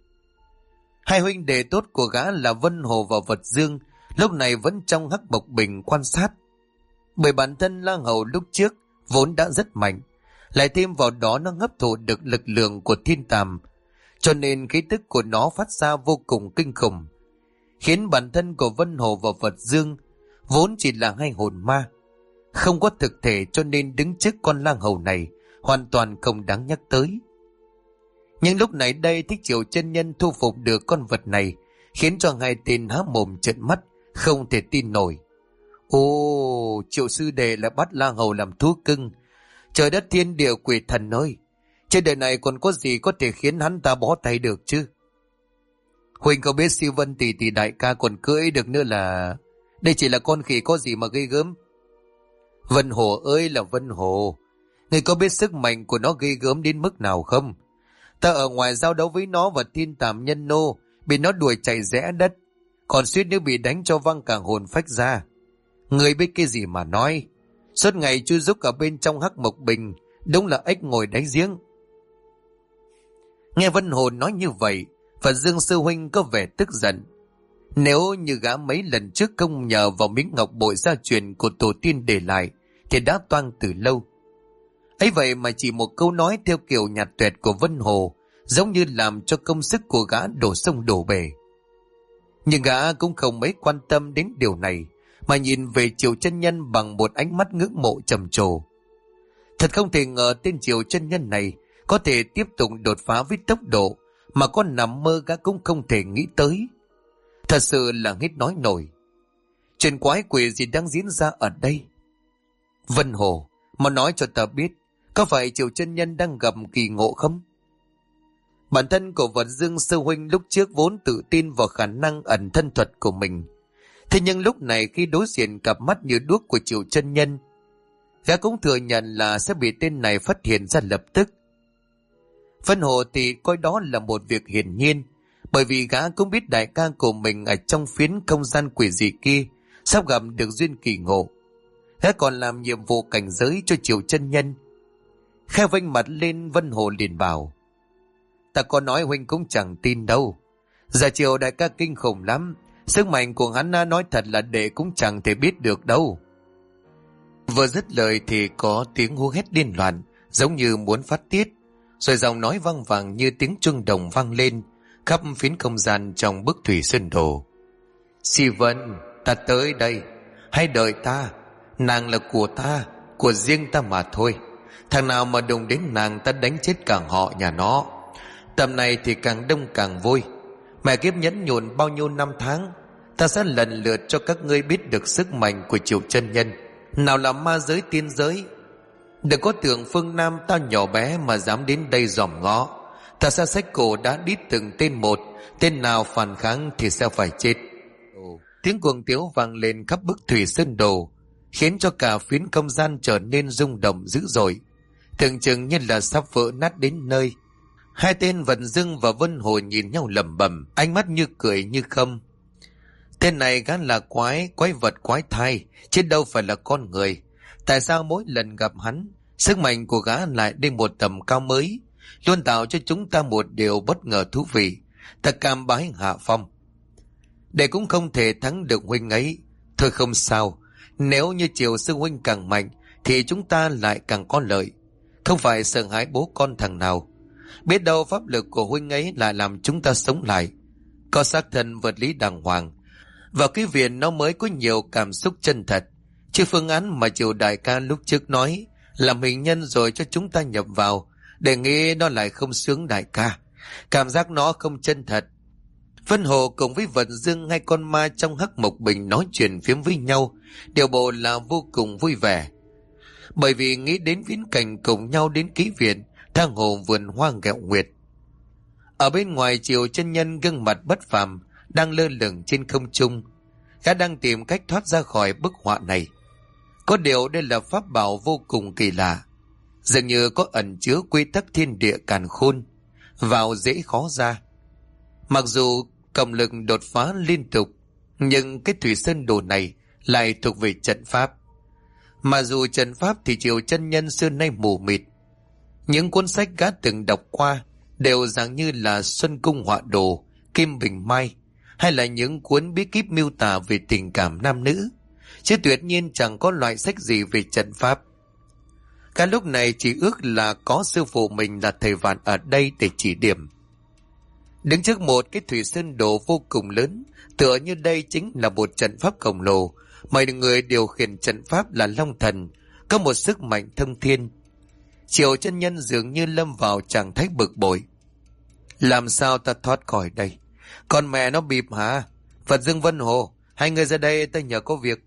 Speaker 1: Hai huynh đệ tốt của gã là Vân Hồ và Vật Dương lúc này vẫn trong hắc bộc bình quan sát. Bởi bản thân La Hầu lúc trước vốn đã rất mạnh, lại thêm vào đó nó hấp thụ được lực lượng của thiên tàm, cho nên khí tức của nó phát ra vô cùng kinh khủng, khiến bản thân của Vân Hồ và Vật Dương vốn chỉ là hai hồn ma, không có thực thể, cho nên đứng trước con lang hầu này hoàn toàn không đáng nhắc tới. Nhưng lúc này đây Thích Triệu chân nhân thu phục được con vật này, khiến cho hai tên há mồm trợn mắt, không thể tin nổi. Ồ, Triệu sư đệ lại bắt lang hầu làm thú cưng. Trời đất thiên địa quỷ thần ơi, trên đời này còn có gì có thể khiến hắn ta bó tay được chứ? Huỳnh có biết Siêu Vân tỷ tỷ đại ca còn cưỡi được nữa là... Đây chỉ là con khỉ có gì mà ghê gớm. Vân Hồ ơi là Vân Hồ, người có biết sức mạnh của nó ghê gớm đến mức nào không? Ta ở ngoài giao đấu với nó và thiên tàm nhân nô, bị nó đuổi chạy rẽ đất, còn suýt nữa bị đánh cho văng cả hồn phách ra. Người biết cái gì mà nói, suốt ngày chui rúc ở bên trong hắc mộc bình, đúng là ếch ngồi đáy giếng. Nghe Vân Hồ nói như vậy, và Dương sư huynh có vẻ tức giận. Nếu như gã mấy lần trước không nhờ vào miếng ngọc bội gia truyền của tổ tiên để lại, thì đã toang từ lâu. Ấy vậy mà chỉ một câu nói theo kiểu nhạt tuyệt của Vân Hồ, giống như làm cho công sức của gã đổ sông đổ bể. Nhưng gã cũng không mấy quan tâm đến điều này, mà nhìn về Triệu chân nhân bằng một ánh mắt ngưỡng mộ trầm trồ. Thật không thể ngờ tên Triệu chân nhân này có thể tiếp tục đột phá với tốc độ mà con nằm mơ gã cũng không thể nghĩ tới. Thật sự là hết nói nổi. Chuyện quái quỷ gì đang diễn ra ở đây? Vân Hồ, mà nói cho ta biết, có phải Triệu chân nhân đang gặp kỳ ngộ không? Bản thân của Vật Dương sư huynh lúc trước vốn tự tin vào khả năng ẩn thân thuật của mình. Thế nhưng lúc này khi đối diện cặp mắt như đuốc của Triệu chân nhân, gã cũng thừa nhận là sẽ bị tên này phát hiện ra lập tức. Vân Hồ thì coi đó là một việc hiển nhiên, bởi vì gã cũng biết đại ca của mình ở trong phiến không gian quỷ dị kia sắp gặp được duyên kỳ ngộ. Gã còn làm nhiệm vụ cảnh giới cho Triệu chân nhân. Khẽ vênh mặt lên, Vân Hồ liền bảo: Ta có nói huynh cũng chẳng tin đâu. Giờ Triệu đại ca kinh khủng lắm, sức mạnh của hắn nói thật là đệ cũng chẳng thể biết được đâu. Vừa dứt lời thì có tiếng hú hét điên loạn, giống như muốn phát tiết, rồi giọng nói vang vẳng như tiếng chuông đồng vang lên khắp phiến không gian trong bức thủy sơn đồ. Si Vân, ta tới đây, hãy đợi ta, nàng là của ta, của riêng ta mà thôi. Thằng nào mà đụng đến nàng ta đánh chết cả họ nhà nó. Tầm này thì càng đông càng vui. Mẹ kiếp nhẫn nhụn bao nhiêu năm tháng, ta sẽ lần lượt cho các ngươi biết được sức mạnh của Triệu chân nhân, nào là ma giới tiên giới. Đừng có tưởng phương Nam ta nhỏ bé mà dám đến đây dòm ngó. Ta sẽ xách cổ đã đít từng tên một, tên nào phản kháng thì sẽ phải chết. Tiếng cuồng tiếu vang lên khắp bức thủy sơn đồ, khiến cho cả phiến không gian trở nên rung động dữ dội, tưởng chừng như là sắp vỡ nát đến nơi. Hai tên Vận Dương và Vân Hồ nhìn nhau lẩm bẩm, ánh mắt như cười như không. Tên này gã là quái, quái vật quái thai, chứ đâu phải là con người. Tại sao mỗi lần gặp hắn, sức mạnh của gã lại đến một tầm cao mới, luôn tạo cho chúng ta một điều bất ngờ thú vị, thật cam bái hạ phong. Để cũng không thể thắng được huynh ấy. Thôi không sao, nếu như Triều sư huynh càng mạnh thì chúng ta lại càng có lợi. Không phải sợ hãi bố con thằng nào. Biết đâu pháp lực của huynh ấy lại làm chúng ta sống lại, có xác thân vật lý đàng hoàng. Vào cái viện nó mới có nhiều cảm xúc chân thật. Chứ phương án mà Triều đại ca lúc trước nói, làm hình nhân rồi cho chúng ta nhập vào, để nghĩ nó lại không sướng đại ca. Cảm giác nó không chân thật. Vân Hồ cùng với Vận Dương, hai con ma trong hắc mộc bình nói chuyện phiếm với nhau, điều bộ là vô cùng vui vẻ. Bởi vì nghĩ đến viễn cảnh cùng nhau đến ký viện, tha hồ vườn hoa gẹo nguyệt. Ở bên ngoài Triều chân nhân gương mặt bất phàm đang lơ lửng trên không trung. Gã đang tìm cách thoát ra khỏi bức họa này. Có điều đây là pháp bảo vô cùng kỳ lạ, dường như có ẩn chứa quy tắc thiên địa càn khôn, vào dễ khó ra. Mặc dù cộng lực đột phá liên tục, nhưng cái thủy sơn đồ này lại thuộc về trận pháp. Mà dù trận pháp thì Triều chân nhân xưa nay mù mịt. Những cuốn sách gã từng đọc qua đều dạng như là Xuân Cung Họa Đồ, Kim Bình Mai, hay là những cuốn bí kíp miêu tả về tình cảm nam nữ, chứ tuyệt nhiên chẳng có loại sách gì về trận pháp. Cả lúc này chỉ ước là có sư phụ mình là thầy Vạn ở đây để chỉ điểm. Đứng trước một cái thủy sơn đồ vô cùng lớn, tựa như đây chính là một trận pháp khổng lồ, mọi người điều khiển trận pháp là Long Thần, có một sức mạnh thông thiên. Triều chân nhân dường như lâm vào trạng thái bực bội. Làm sao ta thoát khỏi đây? Con mẹ nó bịp hả? Phật Dương, Vân Hồ, hai người ra đây, ta nhờ có việc.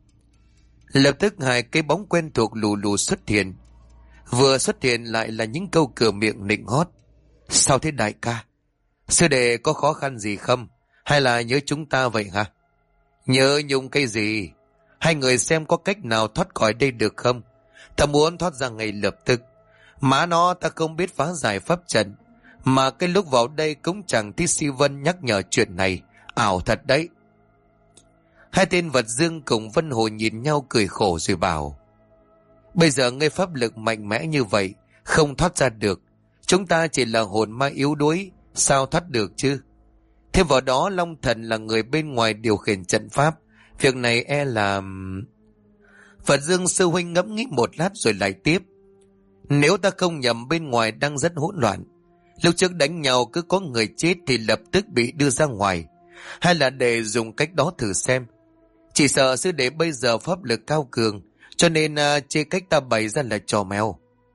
Speaker 1: Lập tức hai cái bóng quen thuộc lù lù xuất hiện. Vừa xuất hiện lại là những câu cửa miệng nịnh hót. Sao thế đại ca? Sư đệ có khó khăn gì không? Hay là nhớ chúng ta vậy hả? Nhớ nhung cái gì? Hai người xem có cách nào thoát khỏi đây được không? Ta muốn thoát ra ngay lập tức. Má nó, ta không biết phá giải pháp trận, mà cái lúc vào đây cũng chẳng thấy Si Vân nhắc nhở chuyện này. Ảo thật đấy. Hai tên Vật Dương cùng Vân Hồ nhìn nhau cười khổ rồi bảo: bây giờ ngươi pháp lực mạnh mẽ như vậy, không thoát ra được. Chúng ta chỉ là hồn ma yếu đuối, sao thoát được chứ? Thêm vào đó Long Thần là người bên ngoài điều khiển trận pháp, việc này e là... Phật Dương sư huynh ngẫm nghĩ một lát rồi lại tiếp: nếu ta không nhầm, bên ngoài đang rất hỗn loạn. Lúc trước đánh nhau cứ có người chết thì lập tức bị đưa ra ngoài, hay là để dùng cách đó thử xem. Chỉ sợ sư đệ bây giờ pháp lực cao cường, cho nên uh, chê cách ta bày ra là trò mèo.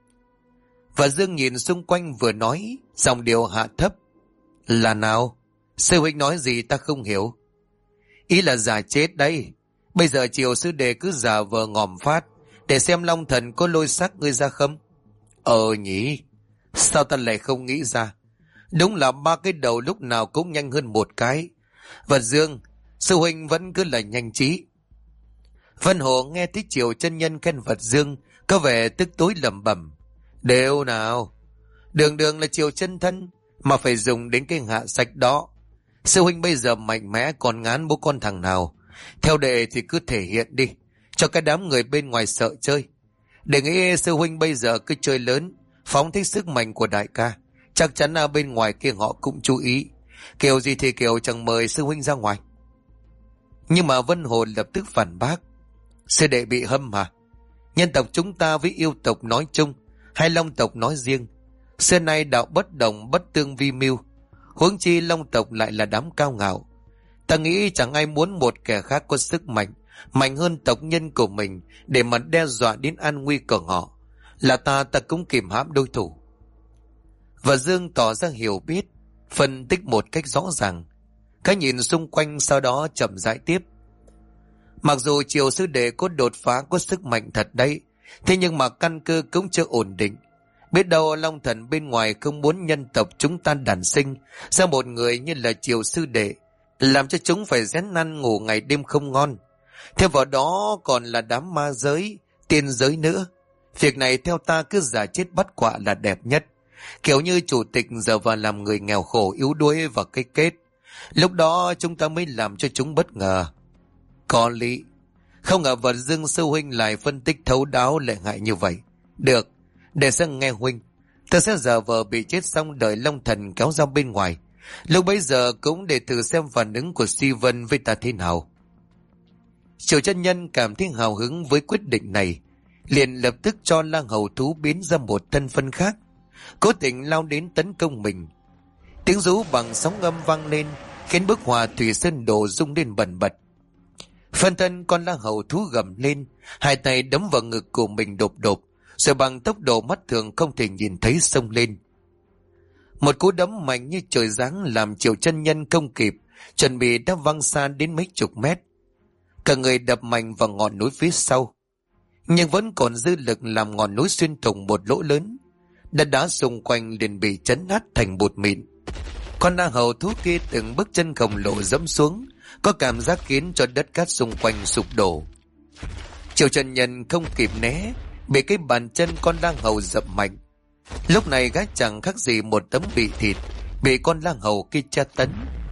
Speaker 1: Và Dương nhìn xung quanh vừa nói, giọng điệu hạ thấp: là nào? Sư huynh nói gì ta không hiểu. Ý là giả chết đây. Bây giờ Triều sư đệ cứ giả vờ ngòm phát, để xem Long Thần có lôi xác ngươi ra không. Ờ nhỉ, sao ta lại không nghĩ ra? Đúng là ba cái đầu lúc nào cũng nhanh hơn một cái. Vật Dương, sư huynh vẫn cứ là nhanh trí. Vân Hồ nghe thấy Triều chân nhân khen Vật Dương, có vẻ tức tối lẩm bẩm: đều nào, đường đường là Triều chân thân mà phải dùng đến cái hạ sạch đó. Sư huynh bây giờ mạnh mẽ còn ngán bố con thằng nào. Theo đệ thì cứ thể hiện đi, cho cái đám người bên ngoài sợ chơi. Để nghĩ sư huynh bây giờ cứ chơi lớn, phóng thích sức mạnh của đại ca, chắc chắn ở bên ngoài kia họ cũng chú ý. Kiểu gì thì kiểu chẳng mời sư huynh ra ngoài. Nhưng mà Vân Hồ lập tức phản bác: sư đệ bị hâm mà. Nhân tộc chúng ta với yêu tộc nói chung, hay Long tộc nói riêng, xưa nay đạo bất đồng bất tương vi mưu. Huống chi Long tộc lại là đám cao ngạo. Ta nghĩ chẳng ai muốn một kẻ khác có sức mạnh mạnh hơn tộc nhân của mình để mà đe dọa đến an nguy của họ. Là ta ta cũng kìm hãm đối thủ. Và Dương tỏ ra hiểu biết, phân tích một cách rõ ràng. Cái nhìn xung quanh sau đó chậm rãi tiếp: mặc dù Triều sư đệ có đột phá, có sức mạnh thật đấy, thế nhưng mà căn cơ cũng chưa ổn định. Biết đâu Long Thần bên ngoài không muốn nhân tộc chúng ta đản sinh ra một người như là Triều sư đệ, làm cho chúng phải rén năn ngủ ngày đêm không ngon. Thêm vào đó còn là đám ma giới, tiên giới nữa. Việc này theo ta cứ giả chết bắt quạ là đẹp nhất. Kiểu như chủ tịch giờ vào làm người nghèo khổ yếu đuối và cái kết. Lúc đó chúng ta mới làm cho chúng bất ngờ. Có lý. Không ngờ vật Dương sư huynh lại phân tích thấu đáo lệ hại như vậy. Được, để sang nghe huynh. Ta sẽ giờ vờ bị chết xong đợi Long Thần kéo ra bên ngoài. Lúc bấy giờ cũng để thử xem phản ứng của Si Vân với ta thế nào. Triệu chân nhân cảm thấy hào hứng với quyết định này, liền lập tức cho lang hầu thú biến ra một thân phân khác, cố tình lao đến tấn công mình. Tiếng rú bằng sóng âm vang lên, khiến bức họa thủy sơn đồ rung lên bần bật. Phân thân con lang hầu thú gầm lên, hai tay đấm vào ngực của mình đột đột, rồi bằng tốc độ mắt thường không thể nhìn thấy xông lên. Một cú đấm mạnh như trời giáng làm Triệu chân nhân không kịp, chuẩn bị đã văng xa đến mấy chục mét. Cả người đập mạnh vào ngọn núi phía sau, nhưng vẫn còn dư lực làm ngọn núi xuyên thủng một lỗ lớn. Đất đá xung quanh liền bị chấn nát thành bột mịn. Con lang hầu thú kia từng bước chân khổng lồ dẫm xuống, có cảm giác khiến cho đất cát xung quanh sụp đổ. Triệu chân nhân không kịp né, bị cái bàn chân con lang hầu dập mạnh. Lúc này gã chẳng khác gì một tấm bị thịt, bị con lang hầu kia tra tấn.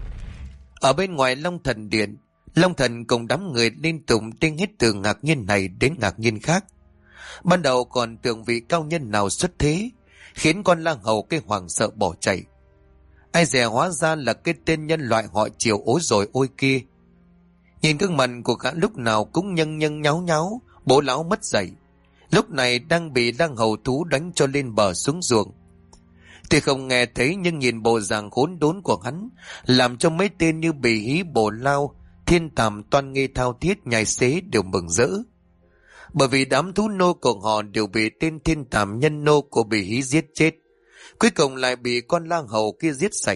Speaker 1: Ở bên ngoài Long Thần Điện, Long Thần cùng đám người liên tục tiếng hết từ ngạc nhiên này đến ngạc nhiên khác. Ban đầu còn tưởng vị cao nhân nào xuất thế, khiến con lang hầu cái hoảng sợ bỏ chạy. Ai dè hóa ra là cái tên nhân loại họ Triệu ối rồi ôi kia. Nhìn gương mặt của gã lúc nào cũng nhân nhân nháo nháo, bố lão mất dậy. Lúc này đang bị lang hầu thú đánh cho lên bờ xuống ruộng. Tuy không nghe thấy nhưng nhìn bộ dạng khốn đốn của hắn, làm cho mấy tên như Bì Hí, Bồ Lao, Thiên Tàm, Toan Nghi, Thao Thiết, Nhai Xế đều mừng rỡ. Bởi vì đám thú nô của họ đều bị tên Thiên Tàm nhân nô của Bì Hí giết chết, cuối cùng lại bị con lang hầu kia giết sạch.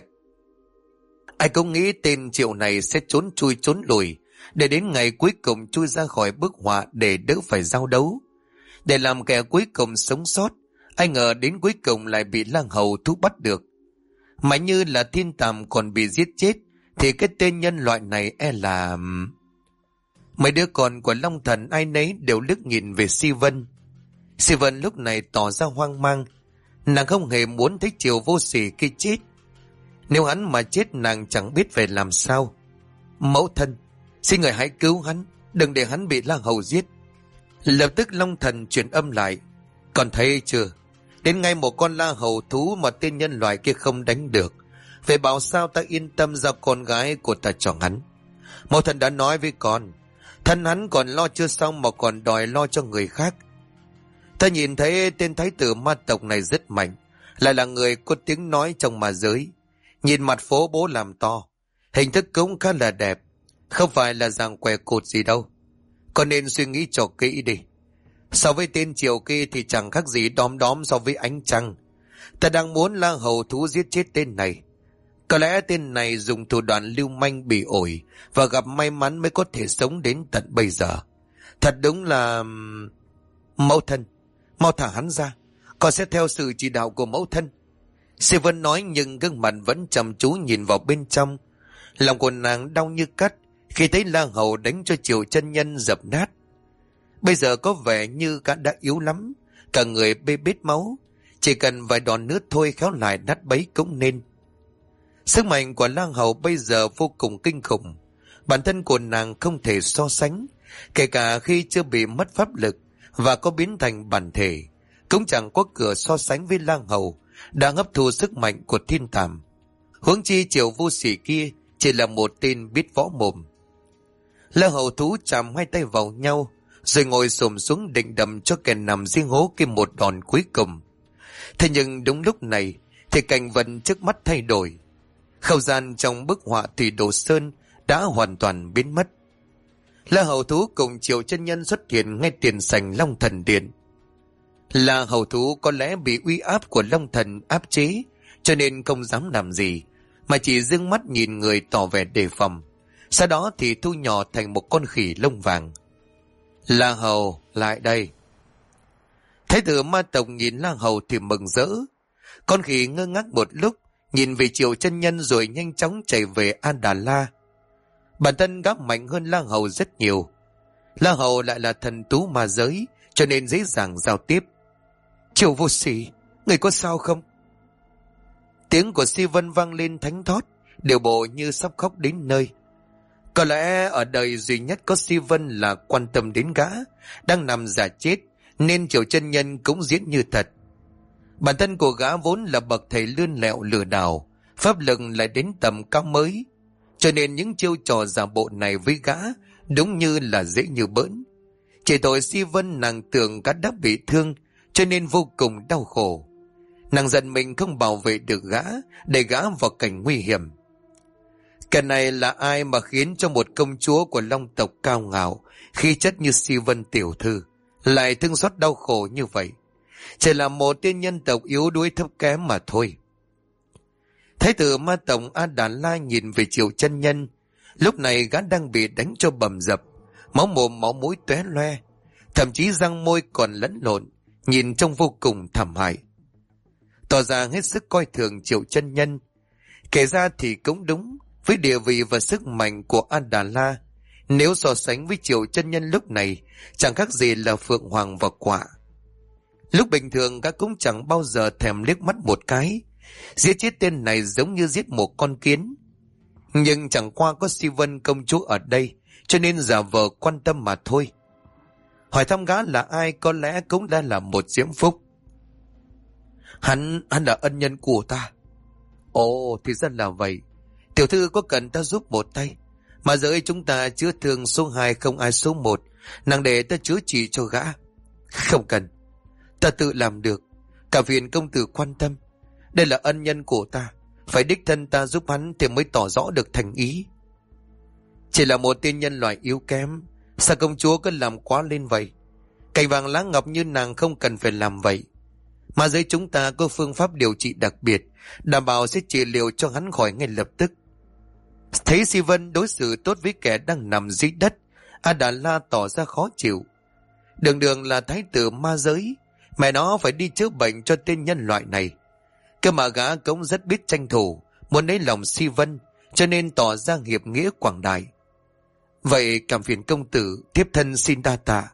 Speaker 1: Ai cũng nghĩ tên Triệu này sẽ trốn chui trốn lùi, để đến ngày cuối cùng chui ra khỏi bức họa để đỡ phải giao đấu, để làm kẻ cuối cùng sống sót. Ai ngờ đến cuối cùng lại bị lang hầu thú bắt được. Mà như là Thiên Tàm còn bị giết chết, thì cái tên nhân loại này e là... Mấy đứa con của Long Thần ai nấy đều liếc nhìn về Si Vân. Si Vân lúc này tỏ ra hoang mang. Nàng không hề muốn thấy Triệu vô sỉ kia chết. Nếu hắn mà chết nàng chẳng biết phải làm sao. Mẫu thân, xin người hãy cứu hắn, đừng để hắn bị lang hầu giết. Lập tức Long Thần truyền âm lại. Còn thấy chưa, đến ngay một con lang hầu thú mà tên nhân loại kia không đánh được, vậy bảo sao ta yên tâm giao con gái của ta cho hắn. Mẫu thân đã nói với con, thân hắn còn lo chưa xong mà còn đòi lo cho người khác. Ta nhìn thấy tên thái tử ma tộc này rất mạnh, lại là người có tiếng nói trong ma giới. Nhìn mặt phố bố làm to, hình thức cũng khá là đẹp, không phải là dạng què cột gì đâu. Con nên suy nghĩ cho kỹ đi. So với tên Triệu kia thì chẳng khác gì đóm đóm so với ánh trăng. Ta đang muốn lang hầu thú giết chết tên này. Có lẽ tên này dùng thủ đoạn lưu manh bị ổi và gặp may mắn mới có thể sống đến tận bây giờ. Thật đúng là... Mẫu thân, mau thả hắn ra, con sẽ theo sự chỉ đạo của mẫu thân. Si Vân nói nhưng gương mặt vẫn chăm chú nhìn vào bên trong. Lòng của nàng đau như cắt khi thấy lang hầu đánh cho Triệu chân nhân dập nát. Bây giờ có vẻ như gã đã yếu lắm, cả người bê bết máu, chỉ cần vài đòn nước thôi khéo lại nát bấy cũng nên. Sức mạnh của lang hầu bây giờ vô cùng kinh khủng, bản thân của nàng không thể so sánh, kể cả khi chưa bị mất pháp lực và có biến thành bản thể, cũng chẳng có cửa so sánh với lang hầu đã hấp thu sức mạnh của Thiên Tàm. Huống chi Triệu vô sỉ kia chỉ là một tên biết võ mồm. Lang hầu thú chạm hai tay vào nhau, rồi ngồi xổm xuống định đâm cho kẻ nằm riêng hố kia một đòn cuối cùng. Thế nhưng đúng lúc này thì cảnh vật trước mắt thay đổi. Không gian trong bức họa Thủy Đồ Sơn đã hoàn toàn biến mất. La hầu thú cùng Triệu chân nhân xuất hiện ngay tiền sảnh Long Thần Điện. La hầu thú có lẽ bị uy áp của Long Thần áp chế, cho nên không dám làm gì, mà chỉ dương mắt nhìn người tỏ vẻ đề phòng. Sau đó thì thu nhỏ thành một con khỉ lông vàng. La hầu, lại đây. Thái tử ma tộc nhìn La hầu thì mừng rỡ. Con khỉ ngơ ngác một lúc, nhìn về Triệu chân nhân rồi nhanh chóng chạy về A Đà La. Bản thân gã mạnh hơn La hầu rất nhiều. La hầu lại là thần tú ma giới, cho nên dễ dàng giao tiếp. Triệu vô sỉ, người có sao không? Tiếng của Si Vân vang lên thánh thót, điều bộ như sắp khóc đến nơi. Có lẽ ở đời duy nhất có Si Vân là quan tâm đến gã đang nằm giả chết, nên Triệu Chân Nhân cũng diễn như thật. Bản thân của gã vốn là bậc thầy lươn lẹo lừa đảo, pháp lực lại đến tầm cao mới, cho nên những chiêu trò giả bộ này với gã đúng như là dễ như bỡn. Chỉ tội Si Vân nàng tưởng gã đã bị thương, cho nên vô cùng đau khổ. Nàng giận mình không bảo vệ được gã, để gã vào cảnh nguy hiểm. Cái này là ai mà khiến cho một công chúa của Long tộc cao ngạo, khí chất như Si Vân tiểu thư, lại thương xót đau khổ như vậy? Chỉ là một tiên nhân tộc yếu đuối thấp kém mà thôi. Thái tử Ma Tộc A Đà La nhìn về Triệu Chân Nhân. Lúc này gã đang bị đánh cho bầm dập, máu mồm máu mũi tóe loe, thậm chí răng môi còn lẫn lộn, nhìn trông vô cùng thảm hại, tỏ ra hết sức coi thường Triệu Chân Nhân. Kể ra thì cũng đúng, với địa vị và sức mạnh của A Đà La, nếu so sánh với Triệu Chân Nhân lúc này, chẳng khác gì là phượng hoàng và quạ. Lúc bình thường gã cũng chẳng bao giờ thèm liếc mắt một cái, giết chết tên này giống như giết một con kiến. Nhưng chẳng qua có Si Vân công chúa ở đây, cho nên giả vờ quan tâm mà thôi. Hỏi thăm gã là ai có lẽ cũng đã là một diễm phúc. Hắn, hắn là ân nhân của ta. Ồ, thì ra là vậy. Tiểu thư có cần ta giúp một tay? Mà giới chúng ta chữa thương số hai không ai số một, nàng để ta chữa trị cho gã. Không cần, ta tự làm được. Cả viện công tử quan tâm. Đây là ân nhân của ta, phải đích thân ta giúp hắn thì mới tỏ rõ được thành ý. Chỉ là một tiên nhân loại yếu kém, sao công chúa cứ làm quá lên vậy? Cành vàng lá ngọc như nàng không cần phải làm vậy. Mà giới chúng ta có phương pháp điều trị đặc biệt, đảm bảo sẽ trị liệu cho hắn khỏi ngay lập tức. Thấy Si Vân đối xử tốt với kẻ đang nằm dưới đất, A Đà La tỏ ra khó chịu. Đường đường là thái tử ma giới, mẹ nó phải đi chữa bệnh cho tên nhân loại này. Cơ mà gã cũng rất biết tranh thủ, muốn lấy lòng Si Vân, cho nên tỏ ra hiệp nghĩa quảng đại. Vậy cảm phiền công tử, thiếp thân xin đa tạ.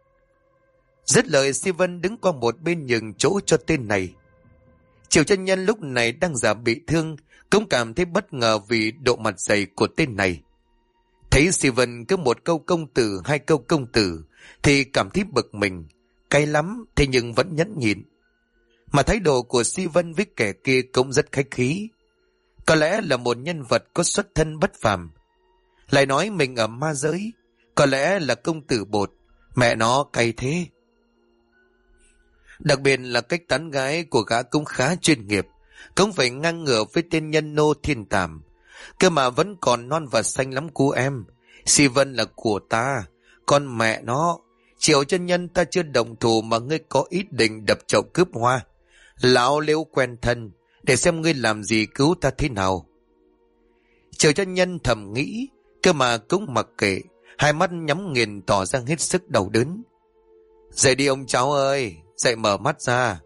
Speaker 1: Dứt lời, Si Vân đứng qua một bên nhường chỗ cho tên này. Triệu Chân Nhân lúc này đang giả bị thương, cũng cảm thấy bất ngờ vì độ mặt dày của tên này. Thấy Si Vân cứ một câu công tử, hai câu công tử, thì cảm thấy bực mình, cay lắm, thế nhưng vẫn nhẫn nhịn. Mà thái độ của Si Vân với kẻ kia cũng rất khách khí. Có lẽ là một nhân vật có xuất thân bất phàm. Lại nói mình ở ma giới, có lẽ là công tử bột, mẹ nó cay thế. Đặc biệt là cách tán gái của gã cũng khá chuyên nghiệp, cũng phải ngang ngửa với tên nhân nô thiên tàm. Cơ mà vẫn còn non và xanh lắm cô em. Si Vân là của ta, con mẹ nó, Triệu Chân Nhân ta chưa đồng thủ mà ngươi có ý định đập chậu cướp hoa. Lão liễu quen thân, để xem ngươi làm gì cứu ta thế nào. Triệu Chân Nhân thầm nghĩ, cơ mà cũng mặc kệ, hai mắt nhắm nghiền tỏ ra hết sức đau đớn. Dậy đi ông cháu ơi, dậy mở mắt ra.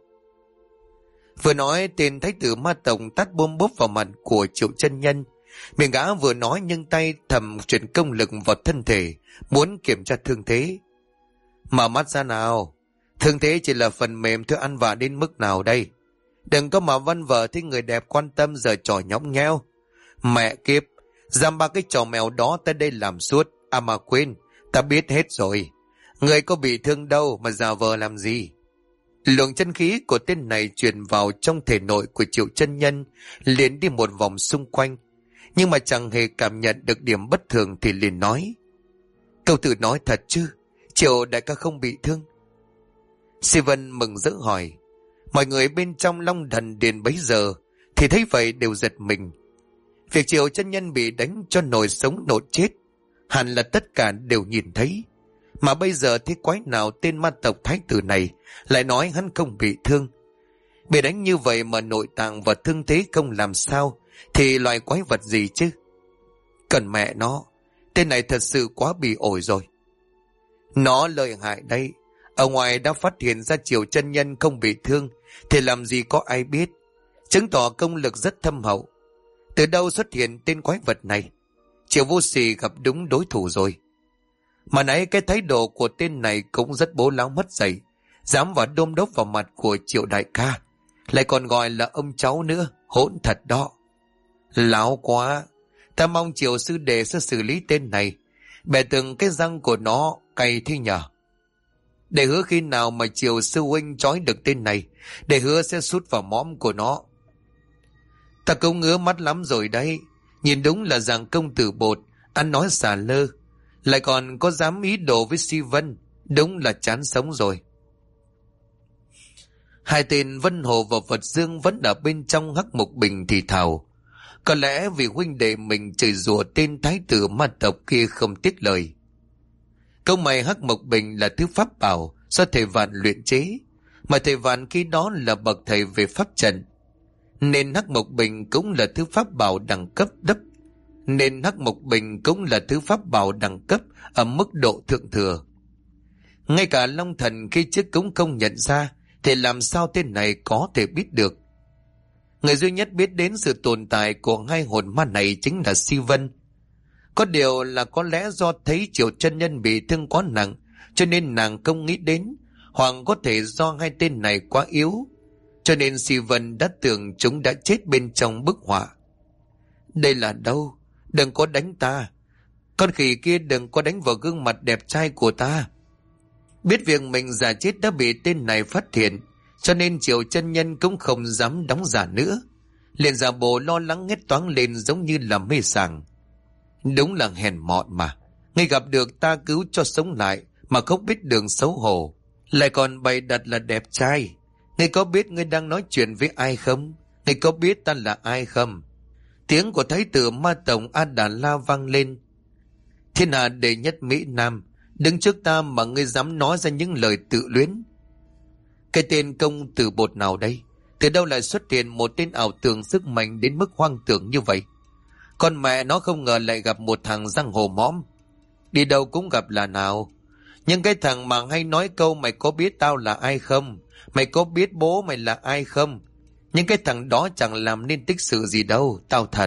Speaker 1: Vừa nói, tên thái tử Ma Tộc tát bôm bốp vào mặt của Triệu Chân Nhân. Miệng gã vừa nói nhưng tay thầm chuyển công lực vào thân thể, muốn kiểm tra thương thế. Mở mắt ra nào, thương thế chỉ là phần mềm thôi, ăn vạ đến mức nào đây? Đừng có mà văn vở thấy người đẹp quan tâm giờ trò nhõng nhẽo. Mẹ kiếp, giam ba cái trò mèo đó tới đây làm suốt. À mà quên, ta biết hết rồi. Người có bị thương đâu mà giả vờ làm gì? Luồng chân khí của tên này truyền vào trong thể nội của Triệu Chân Nhân, liền đi một vòng xung quanh, nhưng mà chẳng hề cảm nhận được điểm bất thường thì liền nói: Cậu tự nói thật chứ, Triệu đại ca không bị thương? Si Vân mừng rỡ hỏi. Mọi người bên trong Long Thần Điện bấy giờ thì thấy vậy đều giật mình. Việc Triệu Chân Nhân bị đánh cho nổi sống nổi chết, hẳn là tất cả đều nhìn thấy. Mà bây giờ thế quái nào tên ma tộc thái tử này lại nói hắn không bị thương? Bị đánh như vậy mà nội tạng và thương thế không làm sao, thì loài quái vật gì chứ? Cần mẹ nó, tên này thật sự quá bị ổi rồi. Nó lợi hại đấy. Ở ngoài đã phát hiện ra Triệu Chân Nhân không bị thương, thì làm gì có ai biết, chứng tỏ công lực rất thâm hậu. Từ đâu xuất hiện tên quái vật này? Triệu Vô Sỉ gặp đúng đối thủ rồi. Mà nãy cái thái độ của tên này cũng rất bố láo mất dạy, dám vào đôm đốc vào mặt của Triệu đại ca, lại còn gọi là ông cháu nữa, Hỗn thật đó. Láo quá. Ta mong Triều sư đệ sẽ xử lý tên này. Bẻ từng cái răng của nó cay thế nhờ. Để hứa khi nào mà Triều sư huynh trói được tên này, để hứa sẽ sút vào mõm của nó. Ta cũng ngứa mắt lắm rồi đấy. Nhìn đúng là dạng công tử bột, ăn nói xả lơ, lại còn có dám ý đồ với Si Vân. Đúng là chán sống rồi. Hai tên Vân Hồ và Vật Dương vẫn ở bên trong hắc mục bình thì thào. Có lẽ vì huynh đệ mình chửi rủa tên thái tử ma tộc kia không tiếc lời. Câu mày hắc mộc bình là thứ pháp bảo do thầy Vạn luyện chế, mà thầy Vạn khi đó là bậc thầy về pháp trận, nên hắc mộc bình cũng là thứ pháp bảo đẳng cấp đấp nên hắc mộc bình cũng là thứ pháp bảo đẳng cấp ở mức độ thượng thừa. Ngay cả Long Thần khi trước cũng không nhận ra, thì làm sao tên này có thể biết được. Người duy nhất biết đến sự tồn tại của hai hồn ma này chính là Si Vân. Có điều là có lẽ do thấy Triều chân nhân bị thương quá nặng, cho nên nàng không nghĩ đến, hoặc có thể do hai tên này quá yếu, cho nên Si Vân đã tưởng chúng đã chết bên trong bức họa. Đây là đâu? Đừng có đánh ta. Con khỉ kia đừng có đánh vào gương mặt đẹp trai của ta. Biết việc mình giả chết đã bị tên này phát hiện, cho nên Triều chân nhân cũng không dám đóng giả nữa, liền giả bộ lo lắng hét toáng lên giống như là mê sảng. Đúng là hèn mọn mà. Ngay gặp được ta cứu cho sống lại mà không biết đường xấu hổ, lại còn bày đặt là đẹp trai. Ngươi có biết ngươi đang nói chuyện với ai không? Ngươi có biết ta là ai không? Tiếng của thái tử ma tổng A Đà La vang lên. Thiên hạ đệ nhất Mỹ Nam, đứng trước ta mà ngươi dám nói ra những lời tự luyến. Cái tên công tử bột nào đây? Từ đâu lại xuất hiện một tên ảo tưởng sức mạnh đến mức hoang tưởng như vậy? Con mẹ nó không ngờ lại gặp một thằng giang hồ mõm. Đi đâu cũng gặp là nào. Nhưng cái thằng mà hay nói câu mày có biết tao là ai không? Mày có biết bố mày là ai không? Nhưng cái thằng đó chẳng làm nên tích sự gì đâu, tao thật.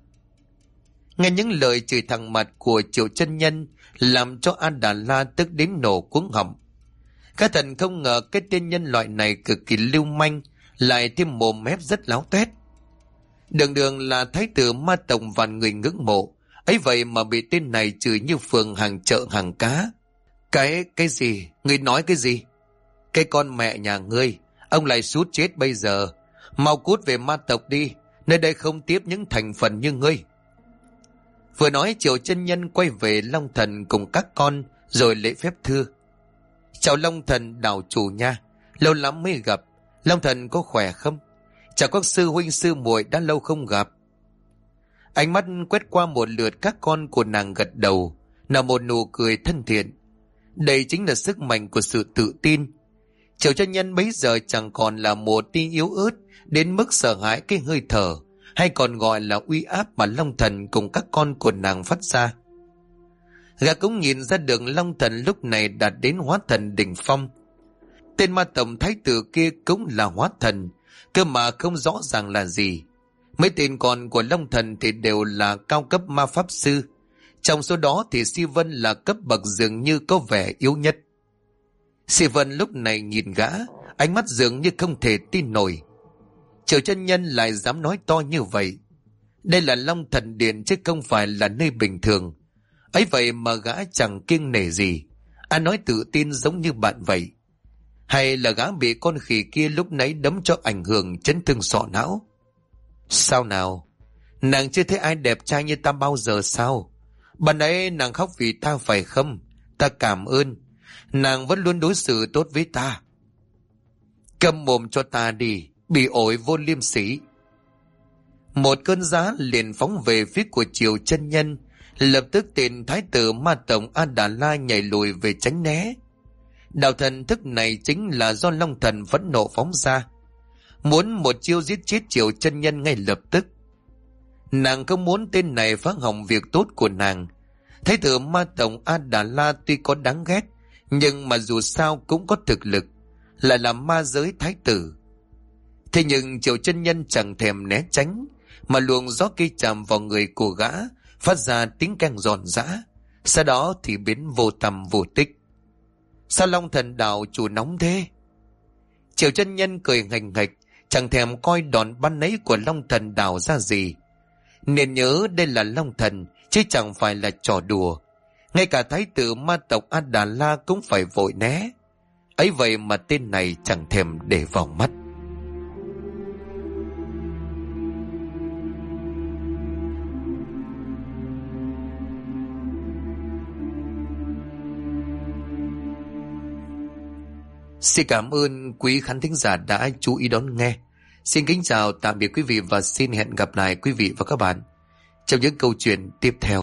Speaker 1: Nghe những lời chửi thẳng mặt của Triệu chân nhân làm cho An Đà La tức đến nổ cuống họng. Các thần không ngờ cái tên nhân loại này cực kỳ lưu manh, lại thêm mồm mép rất láo tuét. Đường đường là thái tử ma tộc vạn người ngưỡng mộ, ấy vậy mà bị tên này chửi như phường hàng chợ hàng cá. Cái, cái gì? Ngươi nói cái gì? Cái con mẹ nhà ngươi, ông lại sút chết bây giờ. Mau cút về ma tộc đi, nơi đây không tiếp những thành phần như ngươi. Vừa nói Triệu chân nhân quay về Long Thần cùng các con rồi lễ phép thưa. Chào Long Thần đảo chủ nha, lâu lắm mới gặp. Long Thần có khỏe không? Chào các sư huynh sư muội đã lâu không gặp. Ánh mắt quét qua một lượt các con của nàng gật đầu, nở một nụ cười thân thiện. Đây chính là sức mạnh của sự tự tin. Triệu chân nhân bấy giờ chẳng còn là một tia yếu ớt đến mức sợ hãi cái hơi thở, hay còn gọi là uy áp mà Long Thần cùng các con của nàng phát ra. Gã cũng nhìn ra được Long Thần lúc này đạt đến hóa thần đỉnh phong. Tên ma tổng thái tử kia cũng là hóa thần, cơ mà không rõ ràng là gì. Mấy tên còn của Long Thần thì đều là cao cấp ma pháp sư. Trong số đó thì Si Vân là cấp bậc dường như có vẻ yếu nhất. Si Vân lúc này nhìn gã, ánh mắt dường như không thể tin nổi. Triệu chân nhân lại dám nói to như vậy. Đây là Long Thần Điện chứ không phải là nơi bình thường. Ấy vậy mà gã chẳng kiêng nể gì. Anh nói tự tin giống như bạn vậy. Hay là gã bị con khỉ kia lúc nãy đấm cho ảnh hưởng chấn thương sọ não? Sao nào? Nàng chưa thấy ai đẹp trai như ta bao giờ sao? Bạn ấy nàng khóc vì ta phải không? Ta cảm ơn. Nàng vẫn luôn đối xử tốt với ta. Câm mồm cho ta đi, bị ổi vô liêm sỉ. Một cơn giá liền phóng về phía của Triều chân nhân. Lập tức tên thái tử ma tổng A Đà La nhảy lùi về tránh né. Đạo thần thức này chính là do Long Thần phẫn nộ phóng ra, muốn một chiêu giết chết Triều chân nhân ngay lập tức. Nàng không muốn tên này phá hỏng việc tốt của nàng. Thái tử ma tổng A Đà La tuy có đáng ghét, nhưng mà dù sao cũng có thực lực, lại là ma giới thái tử. Thế nhưng Triều chân nhân chẳng thèm né tránh, mà luồng gió kia chạm vào người của gã, phát ra tiếng keng giòn giã, sau đó thì biến vô tầm vô tích. Sao Long Thần đạo chủ nóng thế? Triều chân nhân cười ngành ngạch, chẳng thèm coi đòn ban nấy của Long Thần đào ra gì. Nên nhớ đây là Long Thần, chứ chẳng phải là trò đùa. Ngay cả thái tử ma tộc A Đà La cũng phải vội né. Ấy vậy mà tên này chẳng thèm để vào mắt. Xin cảm ơn quý khán thính giả đã chú ý đón nghe. Xin kính chào tạm biệt quý vị và xin hẹn gặp lại quý vị và các bạn trong những câu chuyện tiếp theo.